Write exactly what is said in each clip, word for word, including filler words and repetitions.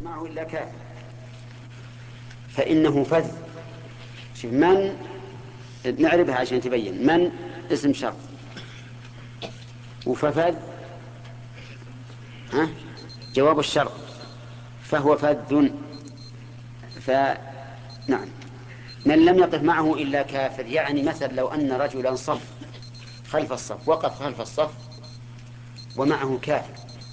معه إلا كافر فإنه فذ. شوف من، نعرفها عشان تبين. من اسم شرط، وففذ ها جواب الشرط، فهو فذ. فنعم، من لم يقف معه إلا كافر، يعني مثل لو أن رجلا صف خلف الصف، وقف خلف الصف ومعه كافر،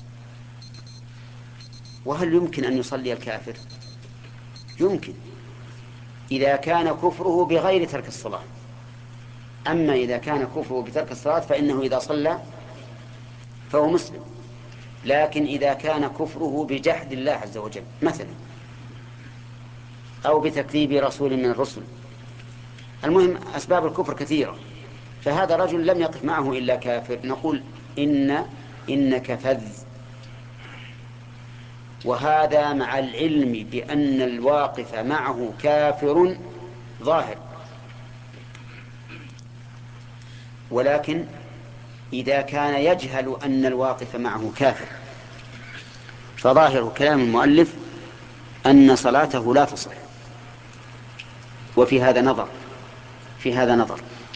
وهل يمكن أن يصلي الكافر؟ يمكن إذا كان كفره بغير ترك الصلاة. أما إذا كان كفره بترك الصلاة فإنه إذا صلى فهو مسلم. لكن إذا كان كفره بجحد الله عز وجل مثلا، أو بتكذيب رسول من الرسل، المهم أسباب الكفر كثيرة، فهذا رجل لم يقف معه إلا كافر، نقول إن إنك فذ. وهذا مع العلم بأن الواقف معه كافر ظاهر. ولكن إذا كان يجهل أن الواقف معه كافر فظاهر كلام المؤلف أن صلاته لا تصح. وفي هذا نظر، في هذا نظر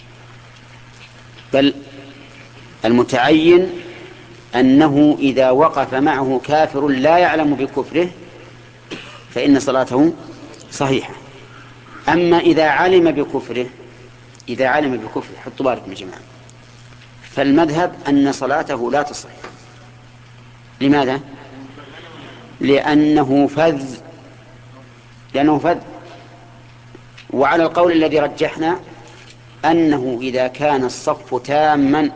بل المتعين أنه إذا وقف معه كافر لا يعلم بكفره فإن صلاته صحيحة. أما إذا علم بكفره، إذا علم بكفره، حطوا بالكم يا جماعة، فالمذهب أن صلاته لا تصح. لماذا؟ لأنه فذ، لأنه فذ. وعلى القول الذي رجحنا أنه إذا كان الصف تاما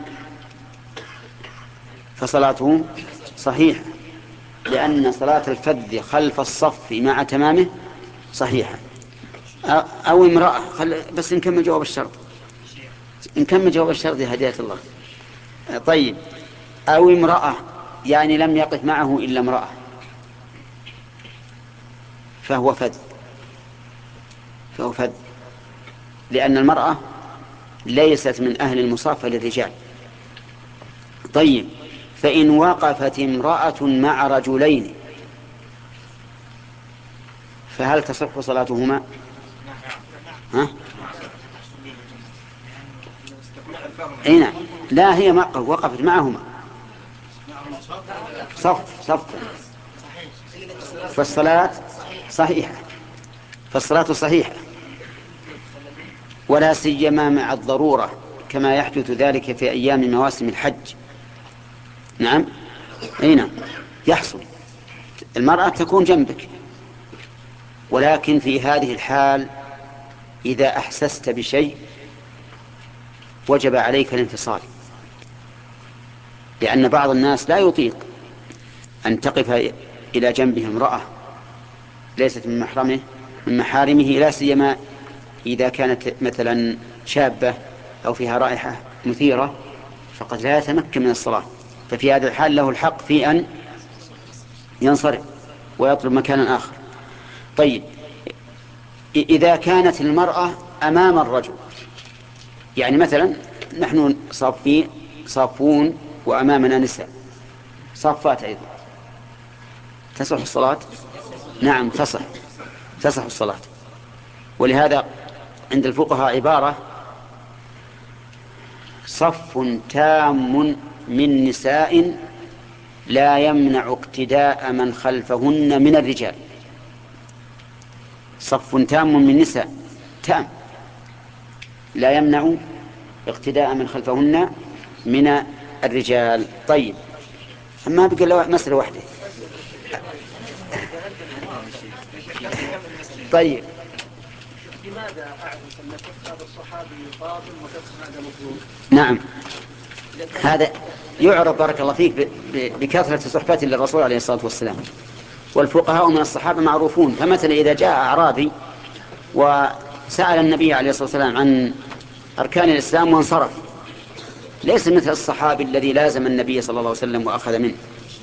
فصلاته صحيحة، لأن صلاة الفذ خلف الصف مع تمامه صحيحة. أو امرأة، خل... بس نكمل جواب الشرط، نكمل جواب الشرط يا هداية الله. طيب، أو امرأة يعني لم يقف معه إلا امرأة فهو فذ، فهو فذ، لأن المرأة ليست من أهل المصافة للرجال. طيب، فإن وقفت امرأة مع رجلين فهل تصح صلاتهما؟ ها؟ أين؟ لا، هي وقفت معهما صف صف فالصلاة صحيحة، فالصلاة صحيحة، ولا سيما مع الضرورة كما يحدث ذلك في أيام مواسم الحج. نعم، أين يحصل المرأة تكون جنبك، ولكن في هذه الحال إذا أحسست بشيء وجب عليك الانفصال، لأن بعض الناس لا يطيق أن تقف إلى جنبه امرأة ليست من محرمه من محارمه، لا سيما إذا كانت مثلا شابة أو فيها رائحة مثيرة فقد لا يتمكن من الصلاة، ففي هذا الحال له الحق في أن ينصرف ويطلب مكانا آخر. طيب، إذا كانت المرأة أمام الرجل، يعني مثلا نحن صافين صافون وأمامنا نساء صافات أيضا، تصح الصلاة؟ نعم تصح، تصح الصلاة. ولهذا عند الفقهاء عبارة: صف تام من نساء لا يمنع اقتداء من خلفهن من الرجال. صف تام من نساء تام لا يمنع اقتداء من خلفهن من الرجال. طيب، ما بقى مسألة واحدة. طيب، لماذا أعرف أن هذا الصحابي باطل وهذا مظلوم؟ نعم، هذا يعرف بارك الله فيك بكثرة صحبته للرسول عليه الصلاة والسلام، والفقهاء من الصحابة معروفون. فمثلا إذا جاء أعرابي وسأل النبي عليه الصلاة والسلام عن أركان الإسلام وانصرف، ليس مثل الصحابي الذي لازم النبي صلى الله عليه وسلم وأخذ منه.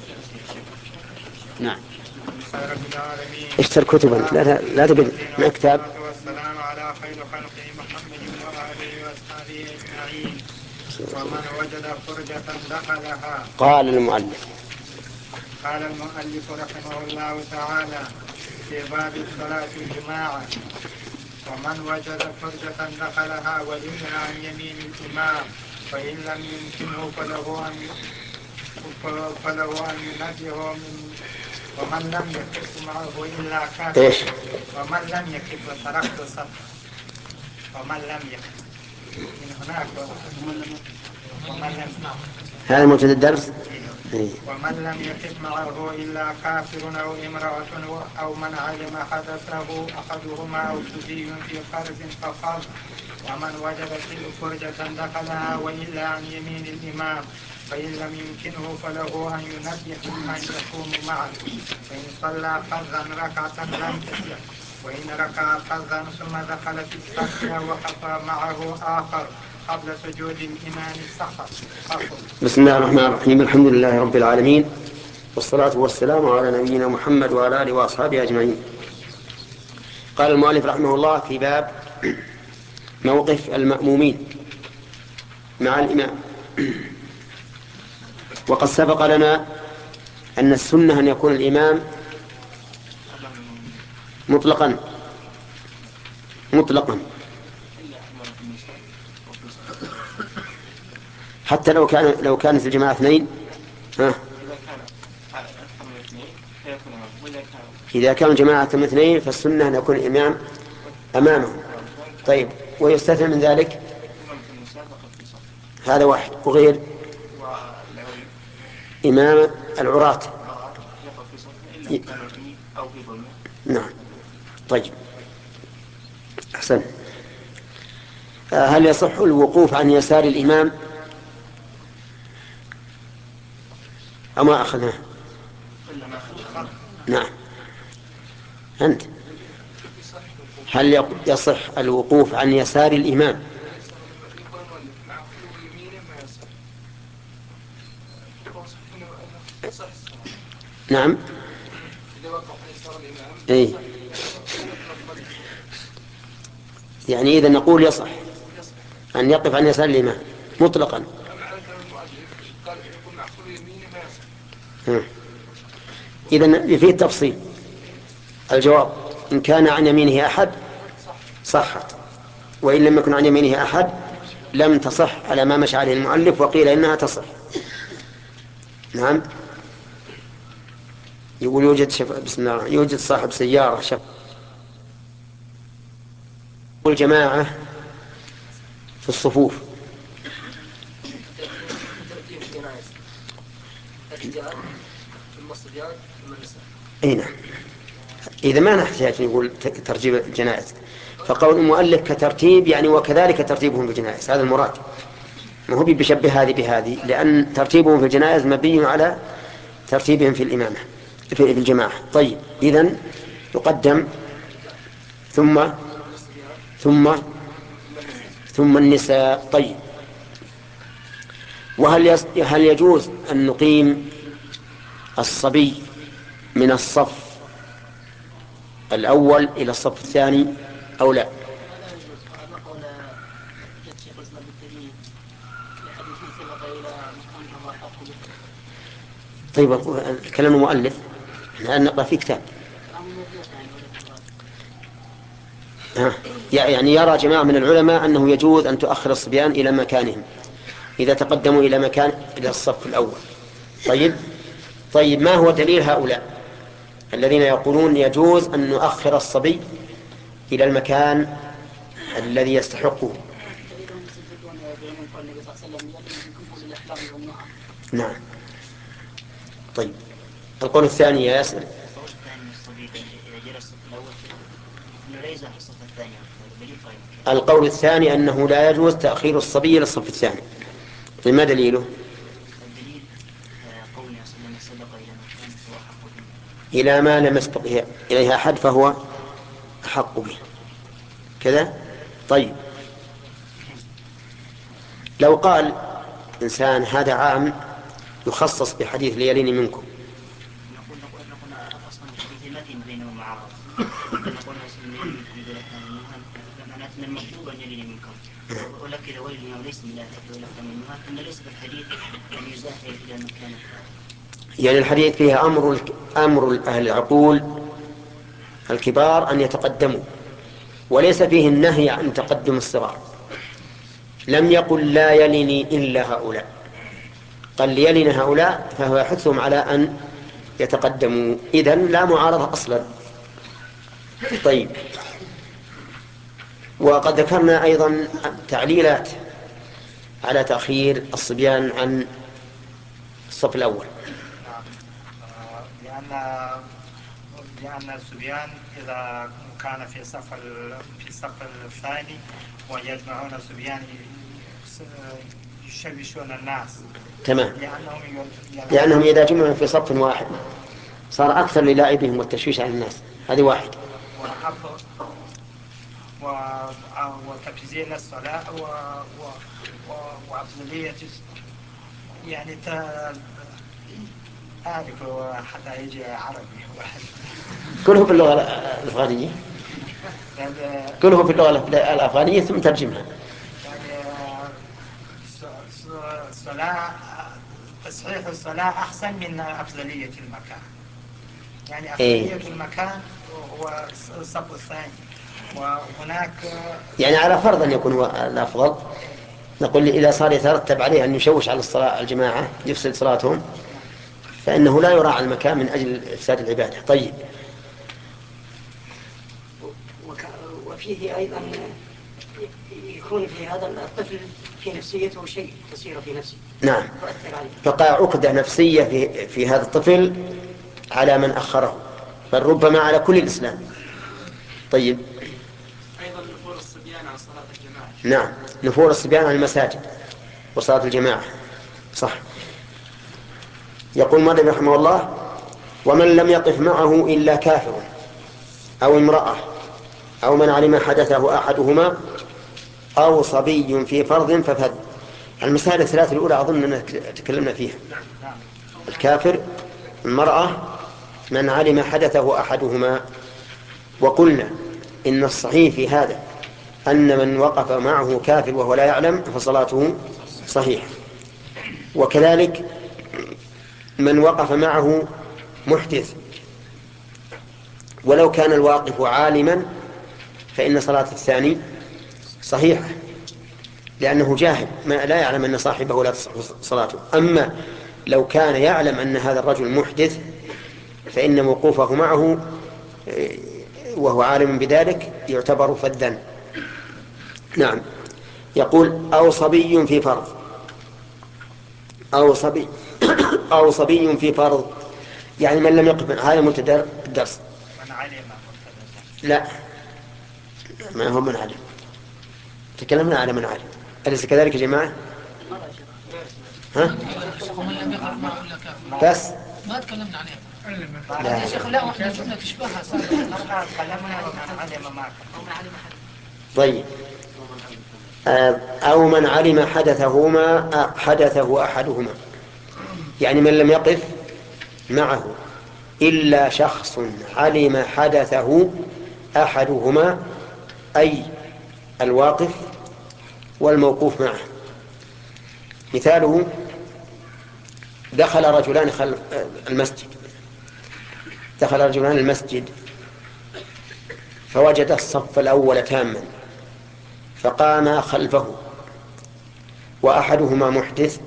نعم. اشتر كتبا، لا لا, لا تقل مع كتاب. والسلام على خير خلقه محمد وآله وأصحابه أجمعين. ومن وجد فرجة دخلها. قال المؤلف قال المؤلف رحمه الله تعالى في باب الصلاة الجماعة: ومن وجد فرجة دخلها وإلا عن يمين الإمام فإن لم يمكنه فله أن فله أن ينبه من ومن لم يكف معه إلا كافر ومن لم يكف وتركت الصف ومن لم يكف من هناك ومن لم هذا موجود الدرس. ومن لم يكف معه إلا كافر أو امرأة أو من علم حدثه أحدهما أو شذي في قرز فقال. ومن وجد فرجة دخلها وإلا عن يمين الإمام فإن لم يمكنه فله أن ينبه من يقوم معه، فإن صلى قرزا ركعة لم تصح، وإن ركع قرزا ثم دخل في الصف وقف معه آخر قبل سجود الإمام سقط. بسم الله الرحمن الرحيم. الحمد لله رب العالمين، والصلاة والسلام على نبينا محمد وعلى آله وأصحابه أجمعين. قال المؤلف رحمه الله في باب موقف المأمومين مع الإمام. وقد سبق لنا أن السنة أن يكون الإمام مطلقا مطلقا حتى لو كان لو كانت الجماعة اثنين. ها إذا كان جماعة اثنين فالسنة أن يكون الإمام أمامه. طيب، ويستثنى من ذلك هذا واحد، وغير إمام العراة. نعم. طيب، أحسن. هل يصح الوقوف عن يسار الإمام أما أخذناه؟ نعم. أنت هل يصح الوقوف عن يسار الإمام؟ نعم. إيه؟ يعني إذا نقول يصح أن يقف عن يسار الإمام مطلقا. إذن فيه التفصيل. الجواب: إن كان عن يمينه أحد صحت، وإن لم يكن عن يمينه أحد لم تصح على ما مشى عليه المؤلف، وقيل إنها تصح. نعم. يقول يوجد شف... بسم الله يوجد صاحب سيارة شف... والجماعة في الصفوف. اي نعم. اذا ما نحتاج نقول ترتيب الجنائز، فقول المؤلف كترتيب يعني وكذلك ترتيبهم في الجنائز، هذا المراد. ما هو بيشبه هذه بهذه، لأن ترتيبهم في الجنائز مبني على ترتيبهم في الإمامة في الجماعة. طيب، إذن يقدم ثم ثم ثم النساء. طيب، وهل هل يجوز أن نقيم الصبي من الصف الأول إلى الصف الثاني أو لا؟ طيب، الكلام المؤلف الآن نقرأ في كتاب. يعني يرى جماعة من العلماء أنه يجوز أن تؤخر الصبيان إلى مكانهم إذا تقدموا إلى مكان إلى الصف الأول. طيب طيب ما هو دليل هؤلاء الذين يقولون يجوز أن نؤخر الصبي إلى المكان الذي يستحقه؟ نعم. طيب، القول الثاني يا ياسر. القول الثاني أنه لا يجوز تأخير الصبي إلى الصف الثاني. ما دليله؟ إلى ما لم يسبق إليها أحد فهو أحق به كذا. طيب، لو قال إنسان هذا عام يخصص بحديث ليلين منكم، يعني الحديث فيها أمر أمر أهل العقول الكبار أن يتقدموا، وليس فيه النهي عن تقدم الصغار. لم يقل لا يلني إلا هؤلاء، قال ليلن هؤلاء، فهو يحثهم على أن يتقدموا. إذن لا معارضة أصلا. طيب، وقد ذكرنا أيضا تعليلات على تأخير الصبيان عن الصف الأول. لأن لأن الصبيان إذا كان في الصف في الصف الثاني ويجمعون الصبيان يشوشون الناس. تمام. لأنهم لأنهم إذا جمعوا في صف واحد صار أكثر للاعبهم والتشويش على الناس. هذه واحد. وتبذير الصلاة وأفضلية يعني أعرف حتى يجي عربي واحد. كله في اللغة الأفغانية. كله في اللغة الأفغانية ثم ترجمها. يعني الصلاة تصحيح الصلاة أحسن من أفضلية المكان. يعني أفضلية إيه؟ المكان هو الصف الثاني، وهناك يعني على فرض أن يكون هو الأفضل، نقول إذا صار يترتب عليه أن يشوش على الصلاة الجماعة يفسد صلاتهم، فإنه لا يراعى المكان من أجل إفساد العبادة. طيب. وفيه أيضا يكون في هذا الطفل في نفسيته شيء تصير في نفسه. نعم. فقع عقدة نفسية في, في هذا الطفل على من أخره، بل ربما على كل الإسلام. طيب. أيضا نفور الصبيان عن صلاة الجماعة. نعم، نفور الصبيان عن المساجد وصلاة الجماعة. صح. يقول مالك رحمه الله: ومن لم يقف معه إلا كافر أو امرأة أو من علم حدثه أحدهما أو صبي في فرض ففد. المسائل الثلاث الأولى أظن أننا تكلمنا فيها: الكافر، المرأة، من علم حدثه أحدهما. وقلنا إن الصحيح في هذا أن من وقف معه كافر وهو لا يعلم فصلاته صحيح، وكذلك من وقف معه محدث ولو كان الواقف عالما فإن صلاة الثاني صحيحة، لأنه جاهل ما لا يعلم أن صاحبه لا تصح صلاته. أما لو كان يعلم أن هذا الرجل محدث فإن وقوفه معه وهو عالم بذلك يعتبر فذا. نعم. يقول: أو صبي في فرض أو صبي أو صبي في فرض، يعني من لم يقف. هذا مبتدأ الدرس. من علم. لا، ما هو من علم. تكلمنا على من علم، أليس كذلك يا جماعة؟ ها؟ بس ما تكلمنا عليها. لا يا شيخ لا، واحدة جملة تشبهها. طيب. أو من علم حدثهما حدثه أحدهما، يعني من لم يقف معه إلا شخص علم حدثه أحدهما، أي الواقف والموقوف معه. مثاله: دخل رجلان خلف المسجد دخل رجلان المسجد فوجد الصف الأول تاما فقام خلفه، وأحدهما محدث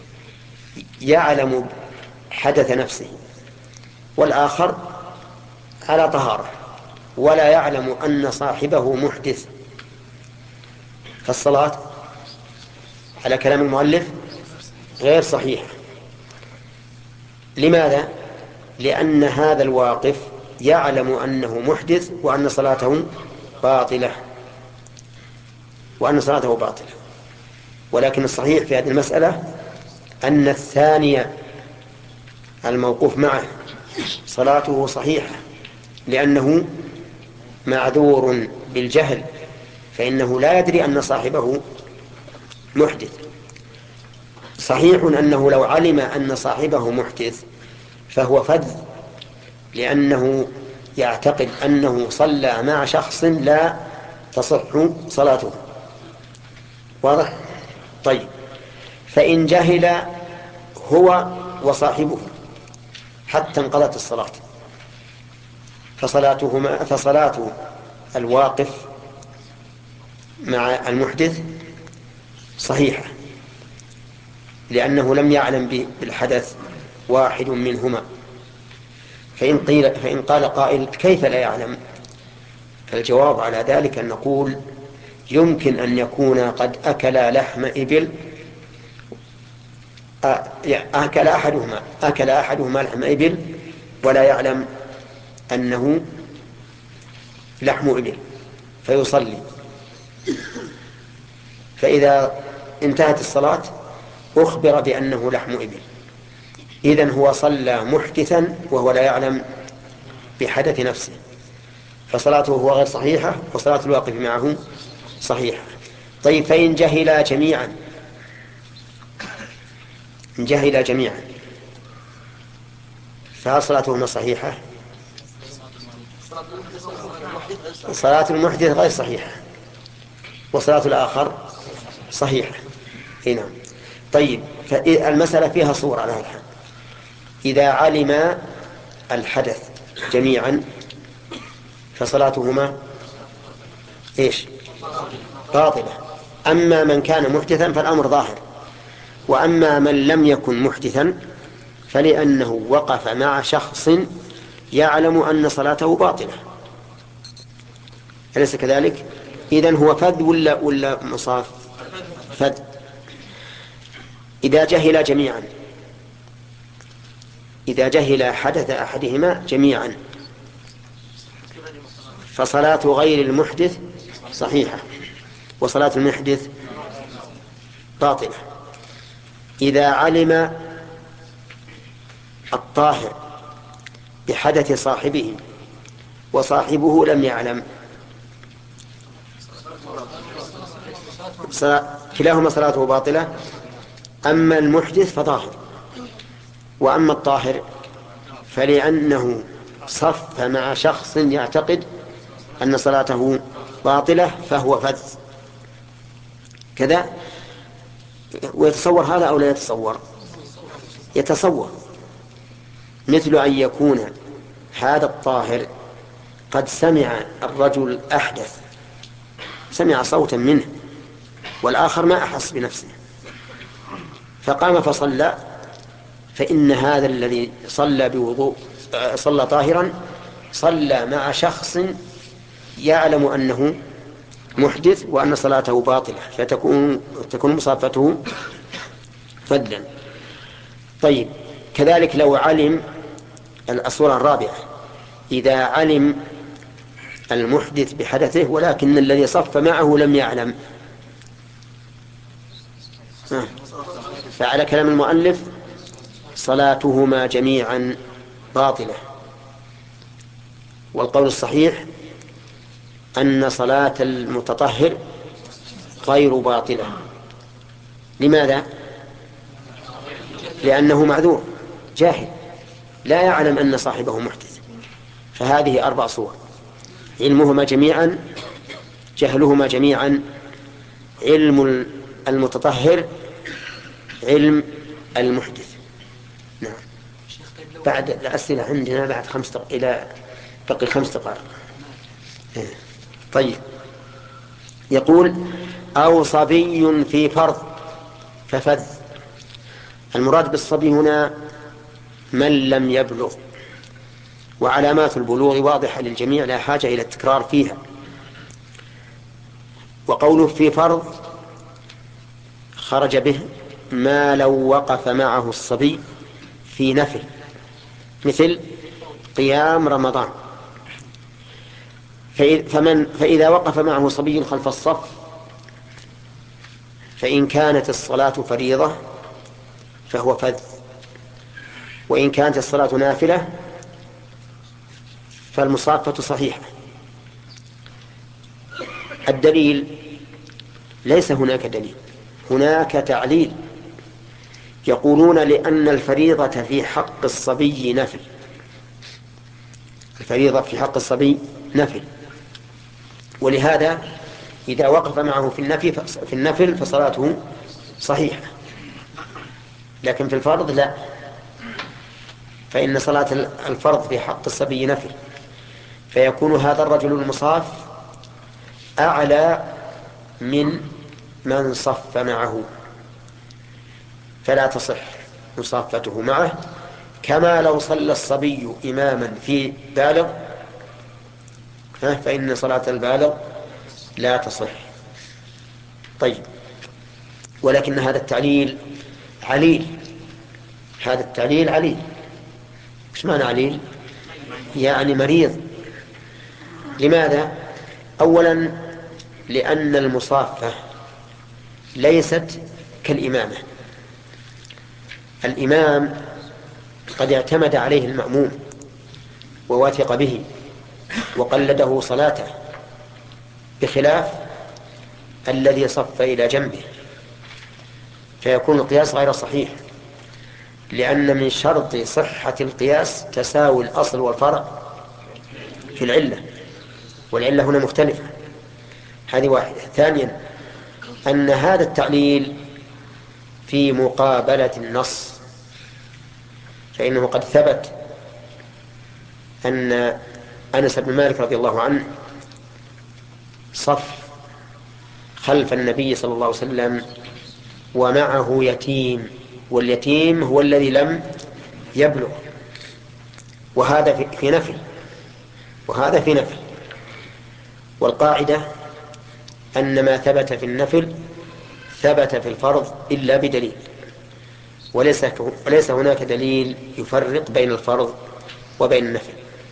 يعلم حدث نفسه، والآخر على طهارة ولا يعلم أن صاحبه محدث، فالصلاة على كلام المؤلف غير صحيحة. لماذا؟ لأن هذا الواقف يعلم أنه محدث وأن صلاته باطلة وأن صلاته باطلة ولكن الصحيح في هذه المسألة أن الثانية الموقوف معه صلاته صحيحة، لأنه معذور بالجهل، فإنه لا يدري أن صاحبه محدث. صحيح أنه لو علم أن صاحبه محدث فهو فذ، لأنه يعتقد أنه صلى مع شخص لا تصح صلاته. واضح؟ طيب. فإن جهل هو وصاحبه حتى انقضت الصلاة، فصلاتهما فصلاة الواقف مع المحدث صحيحة، لأنه لم يعلم بالحدث واحد منهما. فإن, قيل فإن قال قائل كيف لا يعلم؟ فالجواب على ذلك أن نقول يمكن أن يكون قد أكل لحم إبل، أكل أحدهما أكل أحدهما لحم إبل ولا يعلم أنه لحم إبل فيصلي، فإذا انتهت الصلاة أخبر بأنه لحم إبل، إذن هو صلى محدثا وهو لا يعلم بحدث نفسه، فصلاته هو غير صحيحة وصلاة الواقف معه صحيحة. طيب فإن جهلا جميعا إن جهلا جميعا فهل صلاتهما صحيحة؟ صلاة المحدث غير صحيحة وصلاة الآخر صحيحة. هنا طيب فالمسألة فيها صورة على هذا. إذا علم الحدث جميعا فصلاتهما إيش؟ باطلة. أما من كان محدثا فالأمر ظاهر، وأما من لم يكن محدثا فلأنه وقف مع شخص يعلم أن صلاته باطلة، أليس كذلك؟ إذن هو فذ ولا, ولا مصاف؟ فذ. إذا جهل جميعا إذا جهل حدث أحدهما جميعا فصلاة غير المحدث صحيحة وصلاة المحدث باطلة. إذا علم الطاهر بحدث صاحبه وصاحبه لم يعلم كلاهما صلاته باطلة. أما المحدث فطاهر، وأما الطاهر فلأنه صف مع شخص يعتقد أن صلاته باطلة فهو فذ كذا. ويتصور هذا أو لا يتصور؟ يتصور، مثل أن يكون هذا الطاهر قد سمع الرجل أحدث، سمع صوتا منه والآخر ما أحس بنفسه فقام فصلى، فإن هذا الذي صلى بوضوء صلى طاهرا صلى مع شخص يعلم أنه محدث وأن صلاته باطلة، فتكون تكون مصافته فذا. طيب كذلك لو علم الصورة الرابعة، إذا علم المحدث بحدثه ولكن الذي صف معه لم يعلم، فعلى كلام المؤلف صلاتهما جميعا باطلة. والقول الصحيح أن صلاة المتطهر غير باطلة. لماذا؟ لأنه معذور جاهل لا يعلم أن صاحبه محدث. فهذه أربع صور: علمهما جميعا، جهلهما جميعا، علم المتطهر، علم المحدث. نعم. بعد الأسئلة عندنا بعد خمس دق... إلى بقي خمس دقائق. طيب يقول أو صبي في فرض ففذ. المراد بالصبي هنا من لم يبلغ، وعلامات البلوغ واضحة للجميع لا حاجة إلى التكرار فيها. وقوله في فرض خرج به ما لو وقف معه الصبي في نفل مثل قيام رمضان، فمن فإذا وقف معه صبي خلف الصف فإن كانت الصلاة فريضة فهو فذ، وإن كانت الصلاة نافلة فالمصافة صحيحة. الدليل ليس هناك دليل، هناك تعليل. يقولون لأن الفريضة في حق الصبي نفل، الفريضة في حق الصبي نفل، ولهذا إذا وقف معه في النفل في النفل فصلاته صحيحة، لكن في الفرض لا. فإن صلاة الفرض في حق الصبي نفل، فيكون هذا الرجل المصاف أعلى من من صف معه، فلا تصح مصافته معه، كما لو صلى الصبي إماما في بالغ فإن صلاة البالغ لا تصح. طيب، ولكن هذا التعليل عليل، هذا التعليل عليل. ايش معنى عليل؟ يعني مريض. لماذا؟ أولا لأن المصافة ليست كالإمامة. الإمام قد اعتمد عليه المأموم ووثق به وقلده صلاته، بخلاف الذي صف إلى جنبه، فيكون القياس غير صحيح، لأن من شرط صحة القياس تساوي الأصل والفرع في العلة، والعلة هنا مختلفة. هذه واحدة. ثانيا أن هذا التعليل في مقابلة النص، فإنه قد ثبت أن أنس بن مالك رضي الله عنه صف خلف النبي صلى الله عليه وسلم ومعه يتيم، واليتيم هو الذي لم يبلغ، وهذا في نفل وهذا في نفل. والقاعدة أن ما ثبت في النفل ثبت في الفرض إلا بدليل، وليس وليس هناك دليل يفرق بين الفرض وبين النفل.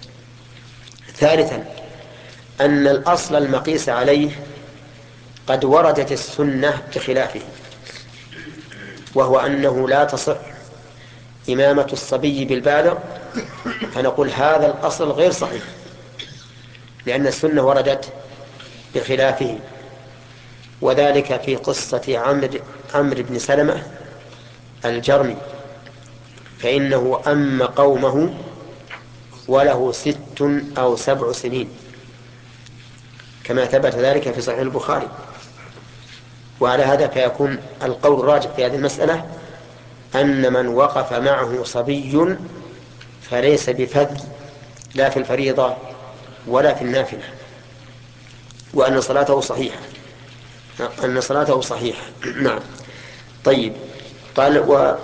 ثالثا أن الأصل المقيس عليه قد وردت السنة بخلافه، وهو أنه لا تصح إمامة الصبي بالبالغ، فنقول هذا الأصل غير صحيح، لأن السنة وردت بخلافه. وذلك في قصة عمرو عمرو بن سلمة الجرمي، فإنه أم قومه وله ست أو سبع سنين، كما ثبت ذلك في صحيح البخاري. وعلى هذا فيكون القول الراجح في هذه المسألة أن من وقف معه صبي فليس بفذ لا في الفريضة ولا في النافلة، وأن صلاته صحيحة أن صلاته صحيحة نعم. طيب، قال و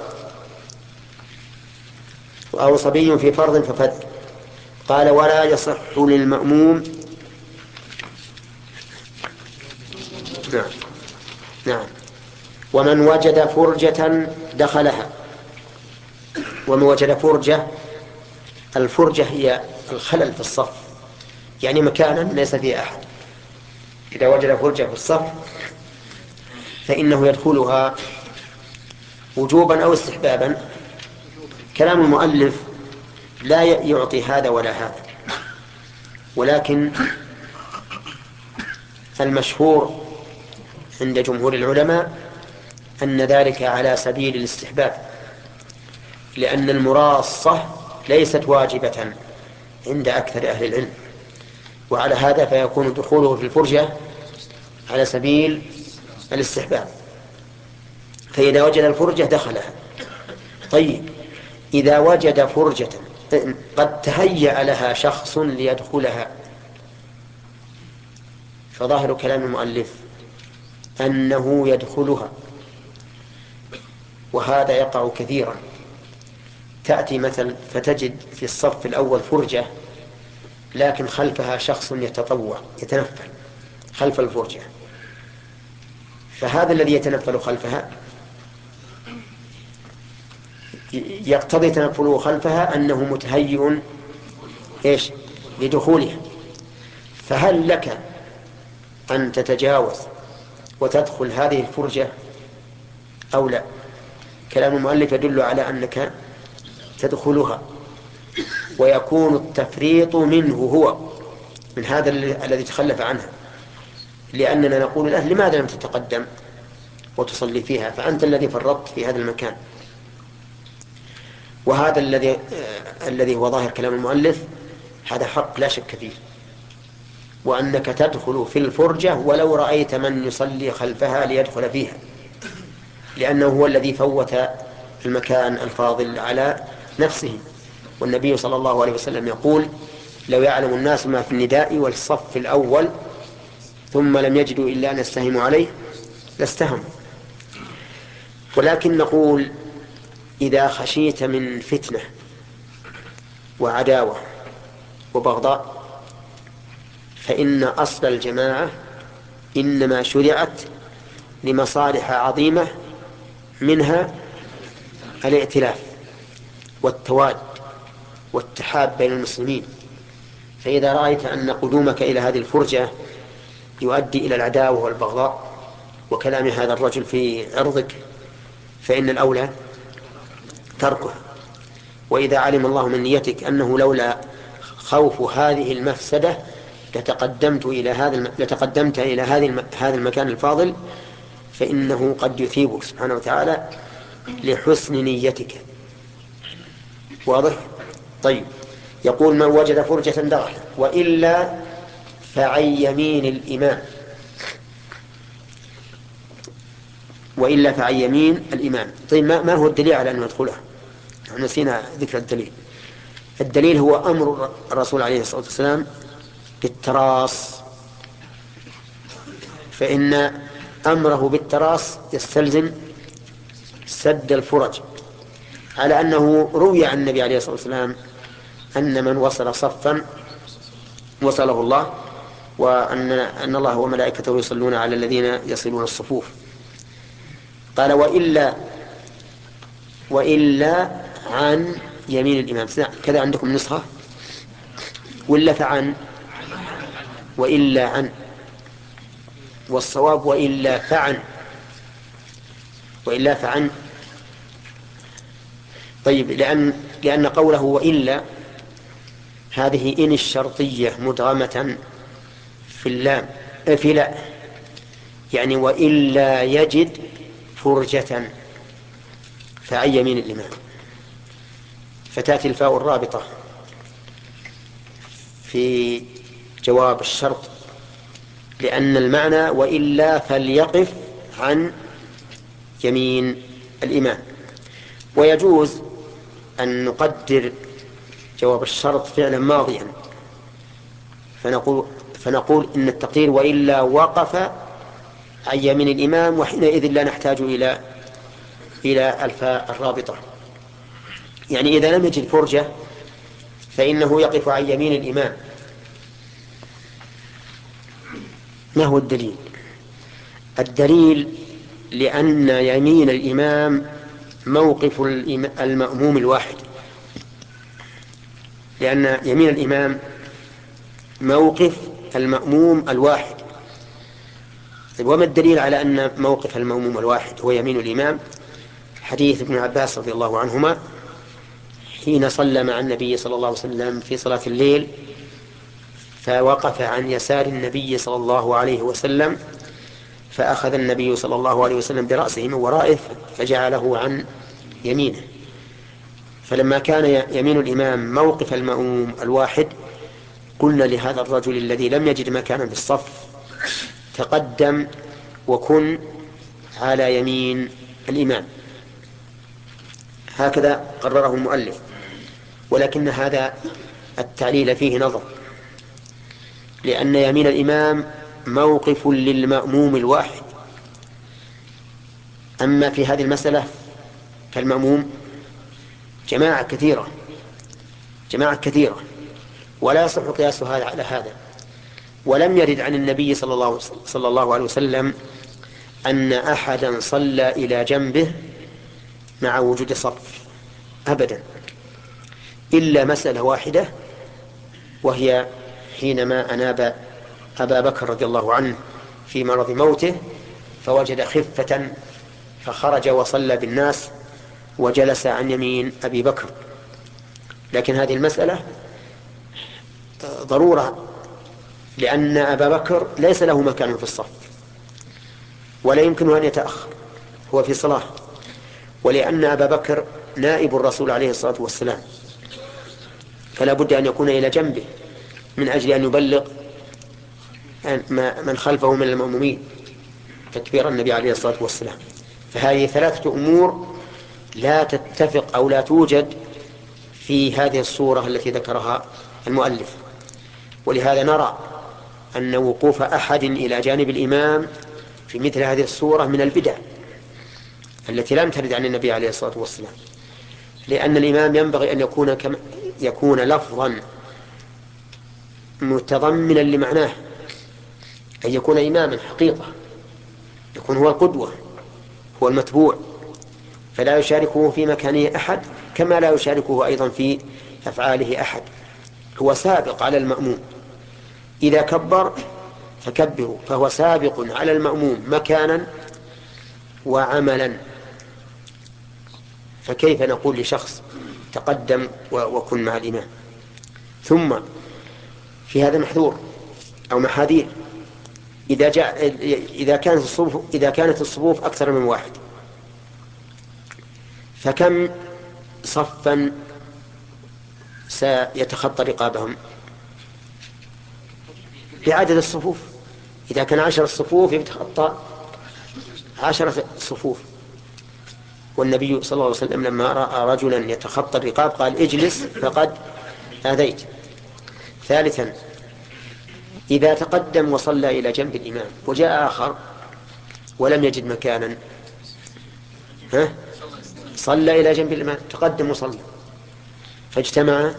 أو صبي في فرض ففذ. قال ولا يصح للمأموم. نعم نعم ومن وجد فرجة دخلها. ومن وجد فرجة، الفرجة هي الخلل في الصف، يعني مكانا ليس فيه أحد. إذا وجد فرجة في الصف فإنه يدخلها وجوبا أو استحبابا. كلام المؤلف لا يعطي هذا ولا هذا، ولكن المشهور عند جمهور العلماء أن ذلك على سبيل الاستحباب، لأن المراصة ليست واجبة عند أكثر أهل العلم، وعلى هذا فيكون دخوله في الفرجة على سبيل الاستحباب، فإذا وجد الفرجة دخلها. طيب، إذا وجد فرجة قد تهيأ لها شخص ليدخلها، فظاهر كلام المؤلف أنه يدخلها، وهذا يقع كثيرا. تأتي مثل فتجد في الصف الأول فرجة، لكن خلفها شخص يتطوع يتنفل خلف الفرجة، فهذا الذي يتنفل خلفها يقتضي تنفله خلفها أنه متهيئ إيش لدخولها، فهل لك أن تتجاوز وتدخل هذه الفرجة أو لا؟ كلام المؤلف يدل على أنك تدخلها، ويكون التفريط منه هو من هذا الذي تخلف عنها، لأننا نقول له لماذا لم تتقدم وتصلي فيها، فأنت الذي فرطت في هذا المكان. وهذا الذي الذي هو ظاهر كلام المؤلف هذا حق لا شك فيه، وأنك تدخل في الفرجة ولو رأيت من يصلي خلفها ليدخل فيها، لأنه هو الذي فوت المكان الفاضل على نفسه. والنبي صلى الله عليه وسلم يقول: لو يعلم الناس ما في النداء والصف الأول ثم لم يجدوا إلا أن يستهموا عليه لاستهموا. ولكن نقول: إذا خشيت من فتنة وعداوة وبغضاء فإن أصل الجماعة إنما شرعت لمصالح عظيمة، منها الائتلاف والتواد والتحاب بين المسلمين. فإذا رأيت أن قدومك إلى هذه الفرجة يؤدي إلى العداوة والبغضاء وكلام هذا الرجل في عرضك فإن الأولى تركه. وإذا علم الله من نيتك أنه لولا خوف هذه المفسدة لتقدمت إلى هذا لتقدمت إلى هذه هذا المكان الفاضل، فإنه قد يثيبك سبحانه وتعالى لحسن نيتك. واضح؟ طيب، يقول: من وجد فرجة دخل، وإلا فعن يمين الإمام. وإلا فعن يمين الإمام. طيب، ما هو الدليل على أن يدخلها؟ نسينا ذكر الدليل. الدليل هو أمر الرسول عليه الصلاة والسلام بالتراص، فإن أمره بالتراص يستلزم سد الفرج، على أنه روي عن النبي عليه الصلاة والسلام أن من وصل صفا وصله الله، وأن أن الله وملائكته يصلون على الذين يصلون الصفوف. قال: وإلا وإلا عن يمين الإمام. كذا عندكم نسخة؟ وإلا فعن، وإلا عن، والصواب وإلا فعن، وإلا فعن. طيب، لأن لأن قوله وإلا هذه إن الشرطية مدغمة في اللام في لا، يعني وإلا يجد فرجة فعن يمين الإمام، فتأتي الفاء الرابطة في جواب الشرط، لأن المعنى وإلا فليقف عن يمين الإمام. ويجوز أن نقدر جواب الشرط فعلا ماضيا، فنقول, فنقول إن التقدير وإلا وقف عن يمين الإمام، وحينئذ لا نحتاج إلى إلى الفاء الرابطة. يعني إذا لم يجد فرجة فإنه يقف عن يمين الإمام. ما هو الدليل؟ الدليل لأن يمين الإمام موقف المأموم الواحد، لأن يمين الإمام موقف المأموم الواحد. وما الدليل على أن موقف المأموم الواحد هو يمين الإمام؟ حديث ابن عباس رضي الله عنهما حين صلى مع النبي صلى الله عليه وسلم في صلاة الليل، فوقف عن يسار النبي صلى الله عليه وسلم، فأخذ النبي صلى الله عليه وسلم برأسه من ورائه فجعله عن يمينه. فلما كان يمين الإمام موقف المأموم الواحد، قلنا لهذا الرجل الذي لم يجد مكانا في الصف: تقدم وكن على يمين الإمام. هكذا قرره المؤلف، ولكن هذا التعليل فيه نظر، لأن يمين الإمام موقف للمأموم الواحد. أما في هذه المسألة فالمأموم جماعة كثيرة جماعة كثيرة ولا يصح قياس هذا على هذا. ولم يرد عن النبي صلى الله, صلى الله عليه وسلم أن أحدا صلى إلى جنبه مع وجود صف أبدا، إلا مسألة واحدة، وهي حينما أناب أبا بكر رضي الله عنه في مرض موته فوجد خفة فخرج وصلى بالناس وجلس عن يمين أبي بكر. لكن هذه المسألة ضرورة، لأن أبا بكر ليس له مكان في الصف ولا يمكن أن يتأخر، هو في صلاة، ولأن أبا بكر نائب الرسول عليه الصلاة والسلام، فلا بد أن يكون إلى جنبه من أجل أن يبلغ من خلفه من المأمومين تكبير النبي عليه الصلاة والسلام. فهذه ثلاثة أمور لا تتفق أو لا توجد في هذه الصورة التي ذكرها المؤلف. ولهذا نرى أن وقوف أحد إلى جانب الإمام في مثل هذه الصورة من البدع التي لم ترد عن النبي عليه الصلاة والسلام، لأن الإمام ينبغي أن يكون كما يكون لفظا متضمنا لمعناه، أن يكون إماما حقيقة، يكون هو القدوة، هو المتبوع، فلا يشاركه في مكانه أحد كما لا يشاركه أيضا في أفعاله أحد. هو سابق على المأموم، إذا كبر فكبروا، فهو سابق على المأموم مكانا وعملا. فكيف نقول لشخص تقدم وكن مع الإمام؟ ثم في هذا محذور أو محاذير. إذا جاء إذا كانت الصفوف إذا كانت الصفوف أكثر من واحد، فكم صفا سيتخطى رقابهم؟ بعدد الصفوف. إذا كان عشر الصفوف يتخطى عشرة صفوف. والنبي صلى الله عليه وسلم لما رأى رجلا يتخطى الرقاب قال اجلس فقد آذيت. ثالثا، إذا تقدم وصلى إلى جنب الإمام وجاء آخر ولم يجد مكانا، ها؟ صلى إلى جنب الإمام، تقدم وصلى، فاجتمع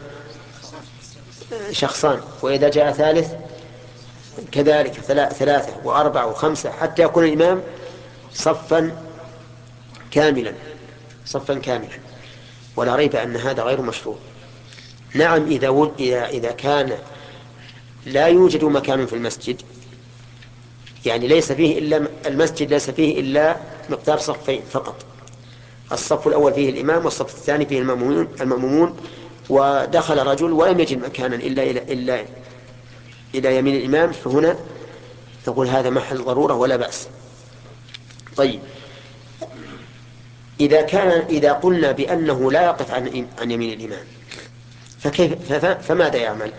شخصان. وإذا جاء ثالث كذلك، ثلاثة وأربعة وخمسة، حتى يكون الإمام صفا كاملا صفا كاملا ولا ريب أن هذا غير مشروع. نعم، إذا, إذا, إذا كان لا يوجد مكان في المسجد، يعني ليس فيه إلا المسجد ليس فيه إلا مقدار صفين فقط، الصف الأول فيه الإمام والصف الثاني فيه المأمومون, المأمومون ودخل رجل ولم يجد مكانا إلا إلى, إلا إلى يمين الإمام، فهنا نقول هذا محل ضرورة ولا بأس. طيب، إذا كان إذا قلنا بأنه لا يقف عن عن يمين الإمام، فكيف فماذا يعمل؟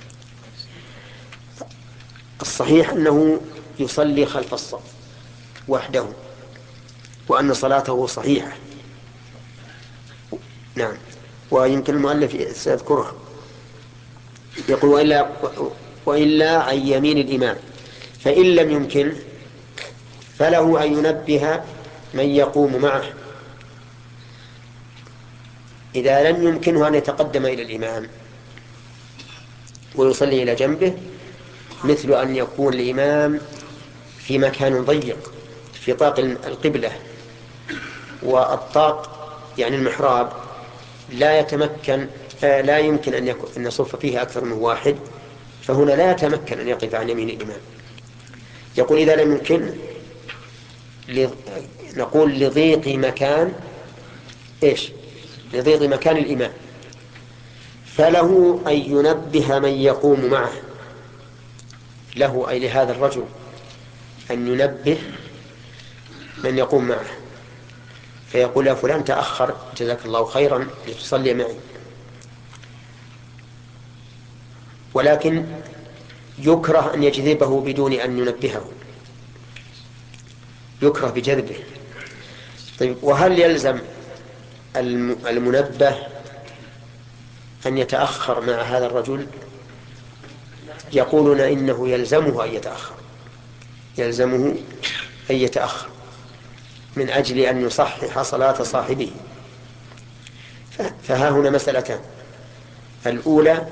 الصحيح أنه يصلي خلف الصف وحده، وأن صلاته صحيحة. نعم، ويمكن المؤلف سيذكرها. يقول وإلا, وإلا عن يمين الإمام، فإن لم يمكن فله أن ينبه من يقوم معه. إذا لم يمكنه أن يتقدم إلى الإمام ويصلي إلى جنبه، مثل أن يكون الإمام في مكان ضيق في طاق القبلة، والطاق يعني المحراب لا يتمكن لا يمكن أن يكون أن يصف فيه أكثر من واحد، فهنا لا يتمكن أن يقف عن يمين الإمام. يقول إذا لم يمكن نقول لضيق مكان إيش لضيق مكان الإمام، فله أن ينبه من يقوم معه، له أي لهذا الرجل أن ينبه من يقوم معه، فيقول يا فلان تأخر جزاك الله خيرا لتصلي معي. ولكن يكره أن يجذبه بدون أن ينبهه، يكره بجذبه. طيب، وهل يلزم المنبه أن يتأخر مع هذا الرجل؟ يقولون إنه يلزمه أن يتأخر يلزمه أن يتأخر من أجل أن يصحح صلاة صاحبه. فها هنا مسألتان: الأولى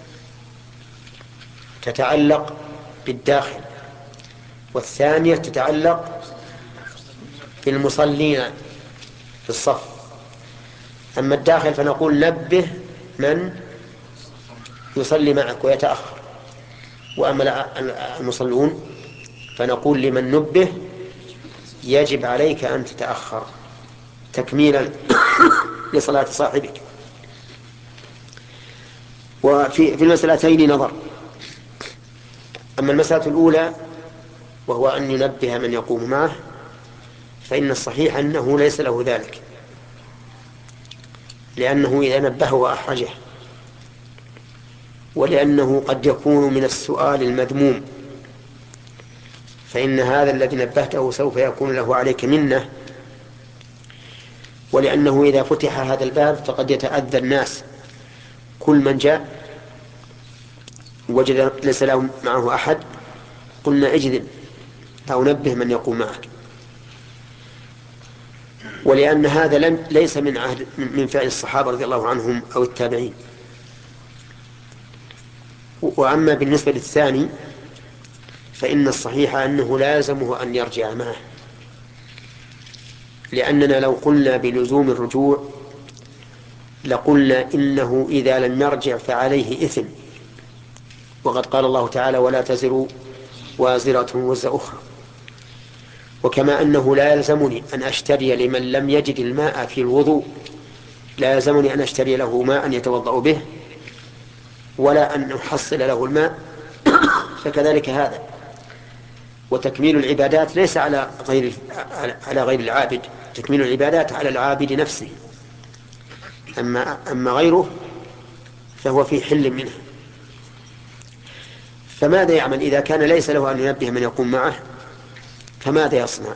تتعلق بالداخل، والثانية تتعلق بالمصلين في الصف. أما الداخل فنقول نبه من يصلي معك ويتأخر، وأما المصلون فنقول لمن نبه يجب عليك أن تتأخر تكميلا لصلاة صاحبك. وفي في المسألتين نظر. أما المسألة الأولى وهو أن ينبه من يقوم معه، فإن الصحيح أنه ليس له ذلك، لأنه إذا نبهه أحرجه، ولأنه قد يكون من السؤال المذموم، فإن هذا الذي نبهته سوف يكون له عليك منه، ولأنه إذا فتح هذا الباب فقد يتأذى الناس كل من جاء وجد ليس له معه أحد قلنا اجذب أو نبه من يقوم معك، ولأن هذا لم ليس من عهد من فعل الصحابة رضي الله عنهم أو التابعين. وأما بالنسبة للثاني فإن الصحيح أنه لازمه أن يرجع معه، لأننا لو قلنا بلزوم الرجوع لقلنا إنه إذا لم يرجع فعليه إثم، وقد قال الله تعالى ولا تزر وازرة وزر أخرى. وكما أنه لا يلزمني أن أشتري لمن لم يجد الماء في الوضوء لا يلزمني أن أشتري له ماء يتوضأ به ولا أن أحصل له الماء، فكذلك هذا. وتكميل العبادات ليس على غير على غير العابد، تكميل العبادات على العابد نفسه، أما أما غيره فهو في حل منه. فماذا يعمل إذا كان ليس له أن ينبه من يقوم معه؟ فماذا يصنع؟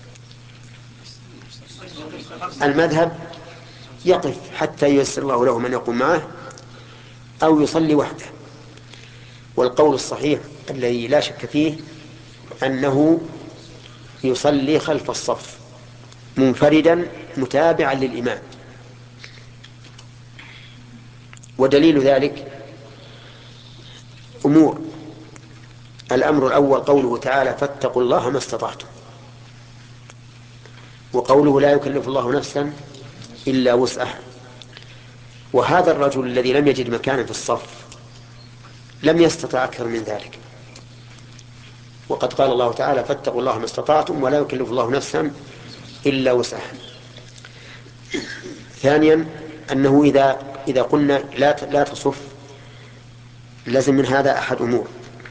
المذهب يقف حتى ييسر الله له من يقوم معه أو يصلي وحده. والقول الصحيح الذي لا شك فيه أنه يصلي خلف الصف منفردا متابعا للإمام. ودليل ذلك أمور. الأمر الأول قوله تعالى فاتقوا الله ما استطعتم، وقوله لا يكلف الله نفسا إلا وسعها. وهذا الرجل الذي لم يجد مكانا في الصف لم يستطع أكثر من ذلك، وقد قال الله تعالى فاتقوا الله ما استطعتم ولا يكلف الله نفسا إلا وسعها. ثانيا أنه إذا إذا قلنا لا لا تصف لازم من هذا أحد أمور،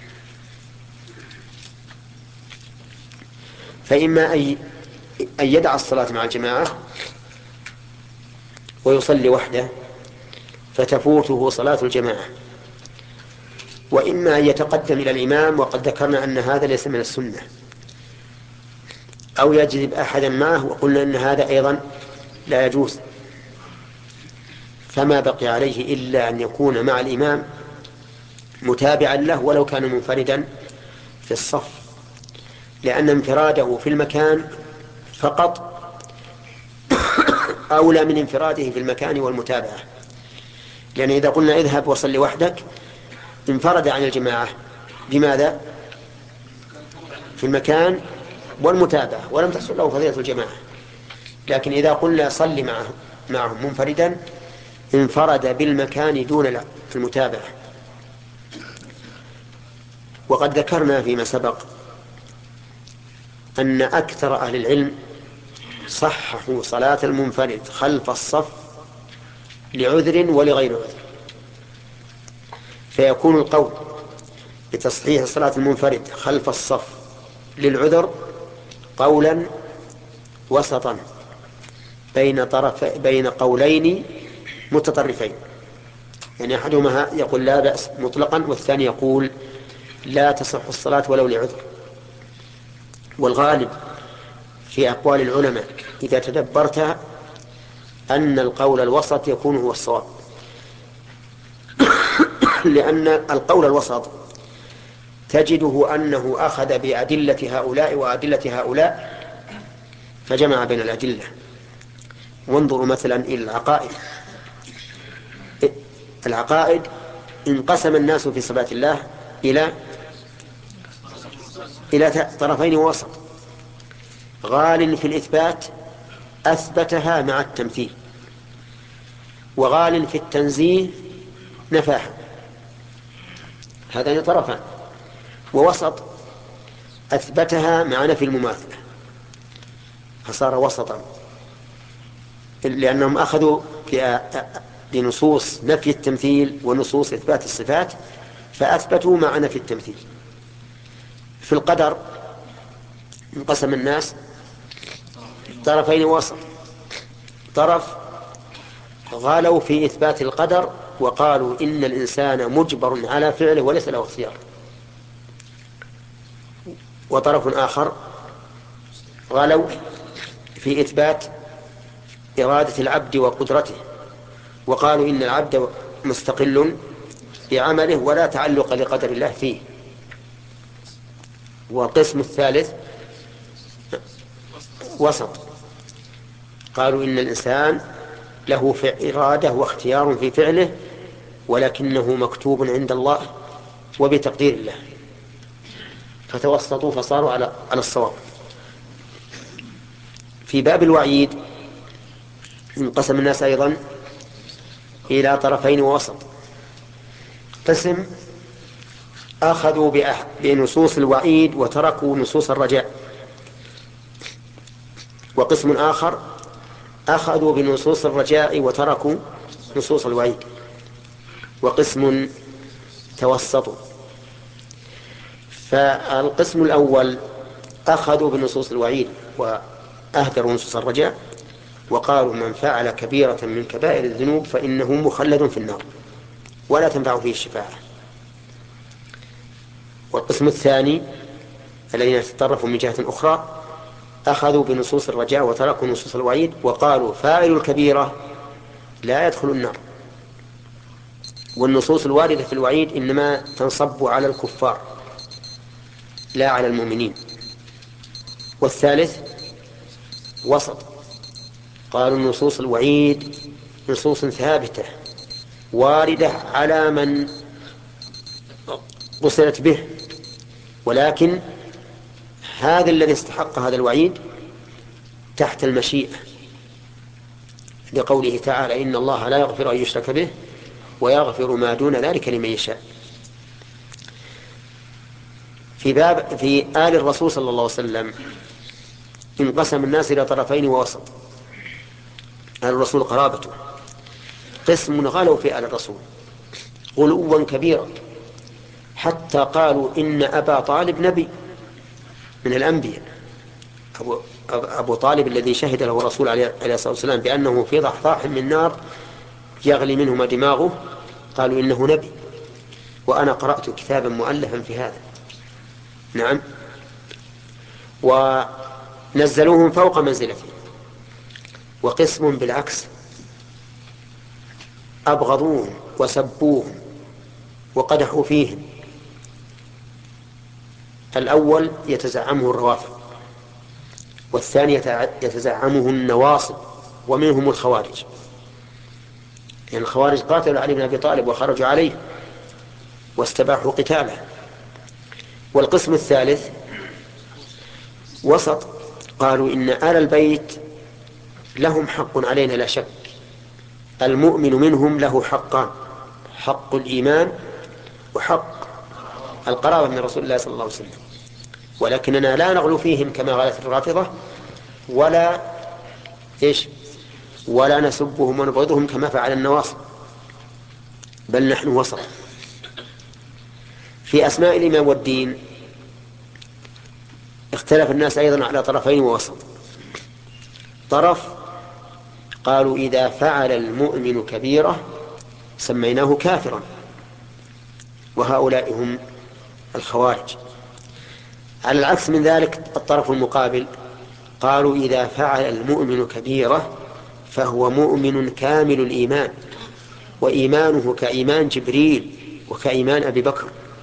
فإما أن يدع الصلاة مع الجماعة ويصلي وحده فتفوته صلاة الجماعة، وإما أن يتقدم إلى الإمام، وقد ذكرنا أن هذا ليس من السنة، أو يجذب أحدا معه، وقلنا أن هذا أيضا لا يجوز. فما بقي عليه إلا أن يكون مع الإمام متابعا له ولو كان منفردا في الصف، لأن انفراده في المكان فقط أولى من انفراده في المكان والمتابعة. لأن إذا قلنا اذهب وصل وحدك انفرد عن الجماعة بماذا؟ في المكان والمتابعة، ولم تحصل له فضيلة الجماعة. لكن إذا قلنا صل معه معهم منفردا انفرد بالمكان دون المتابعة. وقد ذكرنا فيما سبق أن أكثر أهل العلم صححوا صلاة المنفرد خلف الصف لعذر ولغير عذر، فيكون القول بتصحيح صلاة المنفرد خلف الصف للعذر قولا وسطا بين طرف بين قولين متطرفين، يعني أحدهما يقول لا بأس مطلقا، والثاني يقول لا تصح الصلاة ولو لعذر. والغالب في أقوال العلماء إذا تدبرتها أن القول الوسط يكون هو الصواب، لأن القول الوسط تجده أنه أخذ بأدلة هؤلاء وأدلة هؤلاء فجمع بين الأدلة. وانظروا مثلا إلى العقائد. العقائد انقسم الناس في صفات الله إلى إلى طرفين ووسط. غال في الإثبات أثبتها مع التمثيل، وغال في التنزيه نفاها، هذان طرفان. ووسط أثبتها مع نفي المماثلة فصار وسطا، لأنهم أخذوا بنصوص نفي التمثيل ونصوص إثبات الصفات فأثبتوا مع نفي التمثيل. في القدر انقسم الناس طرفين وسط. طرف غالوا في إثبات القدر وقالوا إن الإنسان مجبر على فعله وليس له اختيار، وطرف آخر غالوا في إثبات إرادة العبد وقدرته وقالوا إن العبد مستقل بعمله ولا تعلق لقدر الله فيه. والقسم الثالث وسط، قالوا إن الإنسان له إرادة واختيار في فعله ولكنه مكتوب عند الله وبتقدير الله، فتوسطوا فصاروا على على الصواب. في باب الوعيد انقسم الناس أيضا إلى طرفين ووسط. قسم أخذوا بنصوص الوعيد وتركوا نصوص الرجاء، وقسم آخر أخذوا بنصوص الرجاء وتركوا نصوص الوعيد، وقسم توسطوا. فالقسم الأول أخذوا بنصوص الوعيد وأهدروا نصوص الرجاء، وقالوا من فعل كبيرة من كبائر الذنوب فإنه مخلد في النار ولا تنفع فيه الشفاعة. والقسم الثاني الذين يتطرفوا من جهة أخرى أخذوا بنصوص الرجاء وتركوا نصوص الوعيد، وقالوا فاعل الكبيرة لا يدخل النار، والنصوص الواردة في الوعيد إنما تنصب على الكفار لا على المؤمنين. والثالث وسط، قالوا نصوص الوعيد نصوص ثابتة واردة على من قصرت به، ولكن هذا الذي استحق هذا الوعيد تحت المشيئة، لقوله تعالى إن الله لا يغفر أن يشرك به ويغفر ما دون ذلك لمن يشاء. في باب في آل الرسول صلى الله عليه وسلم انقسم الناس إلى طرفين ووسط. آل الرسول قرابته، قسم غلوا في آل الرسول غلوا كبيرا حتى قالوا إن أبا طالب نبي من الأنبياء. أبو, أبو طالب الذي شهد له الرسول عليه الصلاة والسلام بأنه في ضحضاح من نار يغلي منهما دماغه، قالوا إنه نبي، وأنا قرأت كتابا مؤلفا في هذا. نعم، ونزلوهم فوق منزلته. وقسم بالعكس أبغضوهم وسبوهم وقدحوا فيهم. الأول يتزعمه الروافض، والثاني يتزعمه النواصب، ومنهم الخوارج، لأن يعني الخوارج قاتلوا علي بن أبي طالب وخرجوا عليه واستباحوا قتاله. والقسم الثالث وسط، قالوا إن آل البيت لهم حق علينا لا شك، المؤمن منهم له حقان، حق الإيمان وحق القرابة من رسول الله صلى الله عليه وسلم، ولكننا لا نغلو فيهم كما غلت الرافضة، ولا إيش ولا نسبهم ونبغضهم كما فعل النواصب، بل نحن وسط. في أسماء الإيمان والدين اختلف الناس أيضا على طرفين ووسط. طرف قالوا إذا فعل المؤمن كبيرة سميناه كافرا، وهؤلاء هم الخوارج. على العكس من ذلك الطرف المقابل قالوا إذا فعل المؤمن كبيرة فهو مؤمن كامل الإيمان، وإيمانه كإيمان جبريل وكإيمان أبي بكر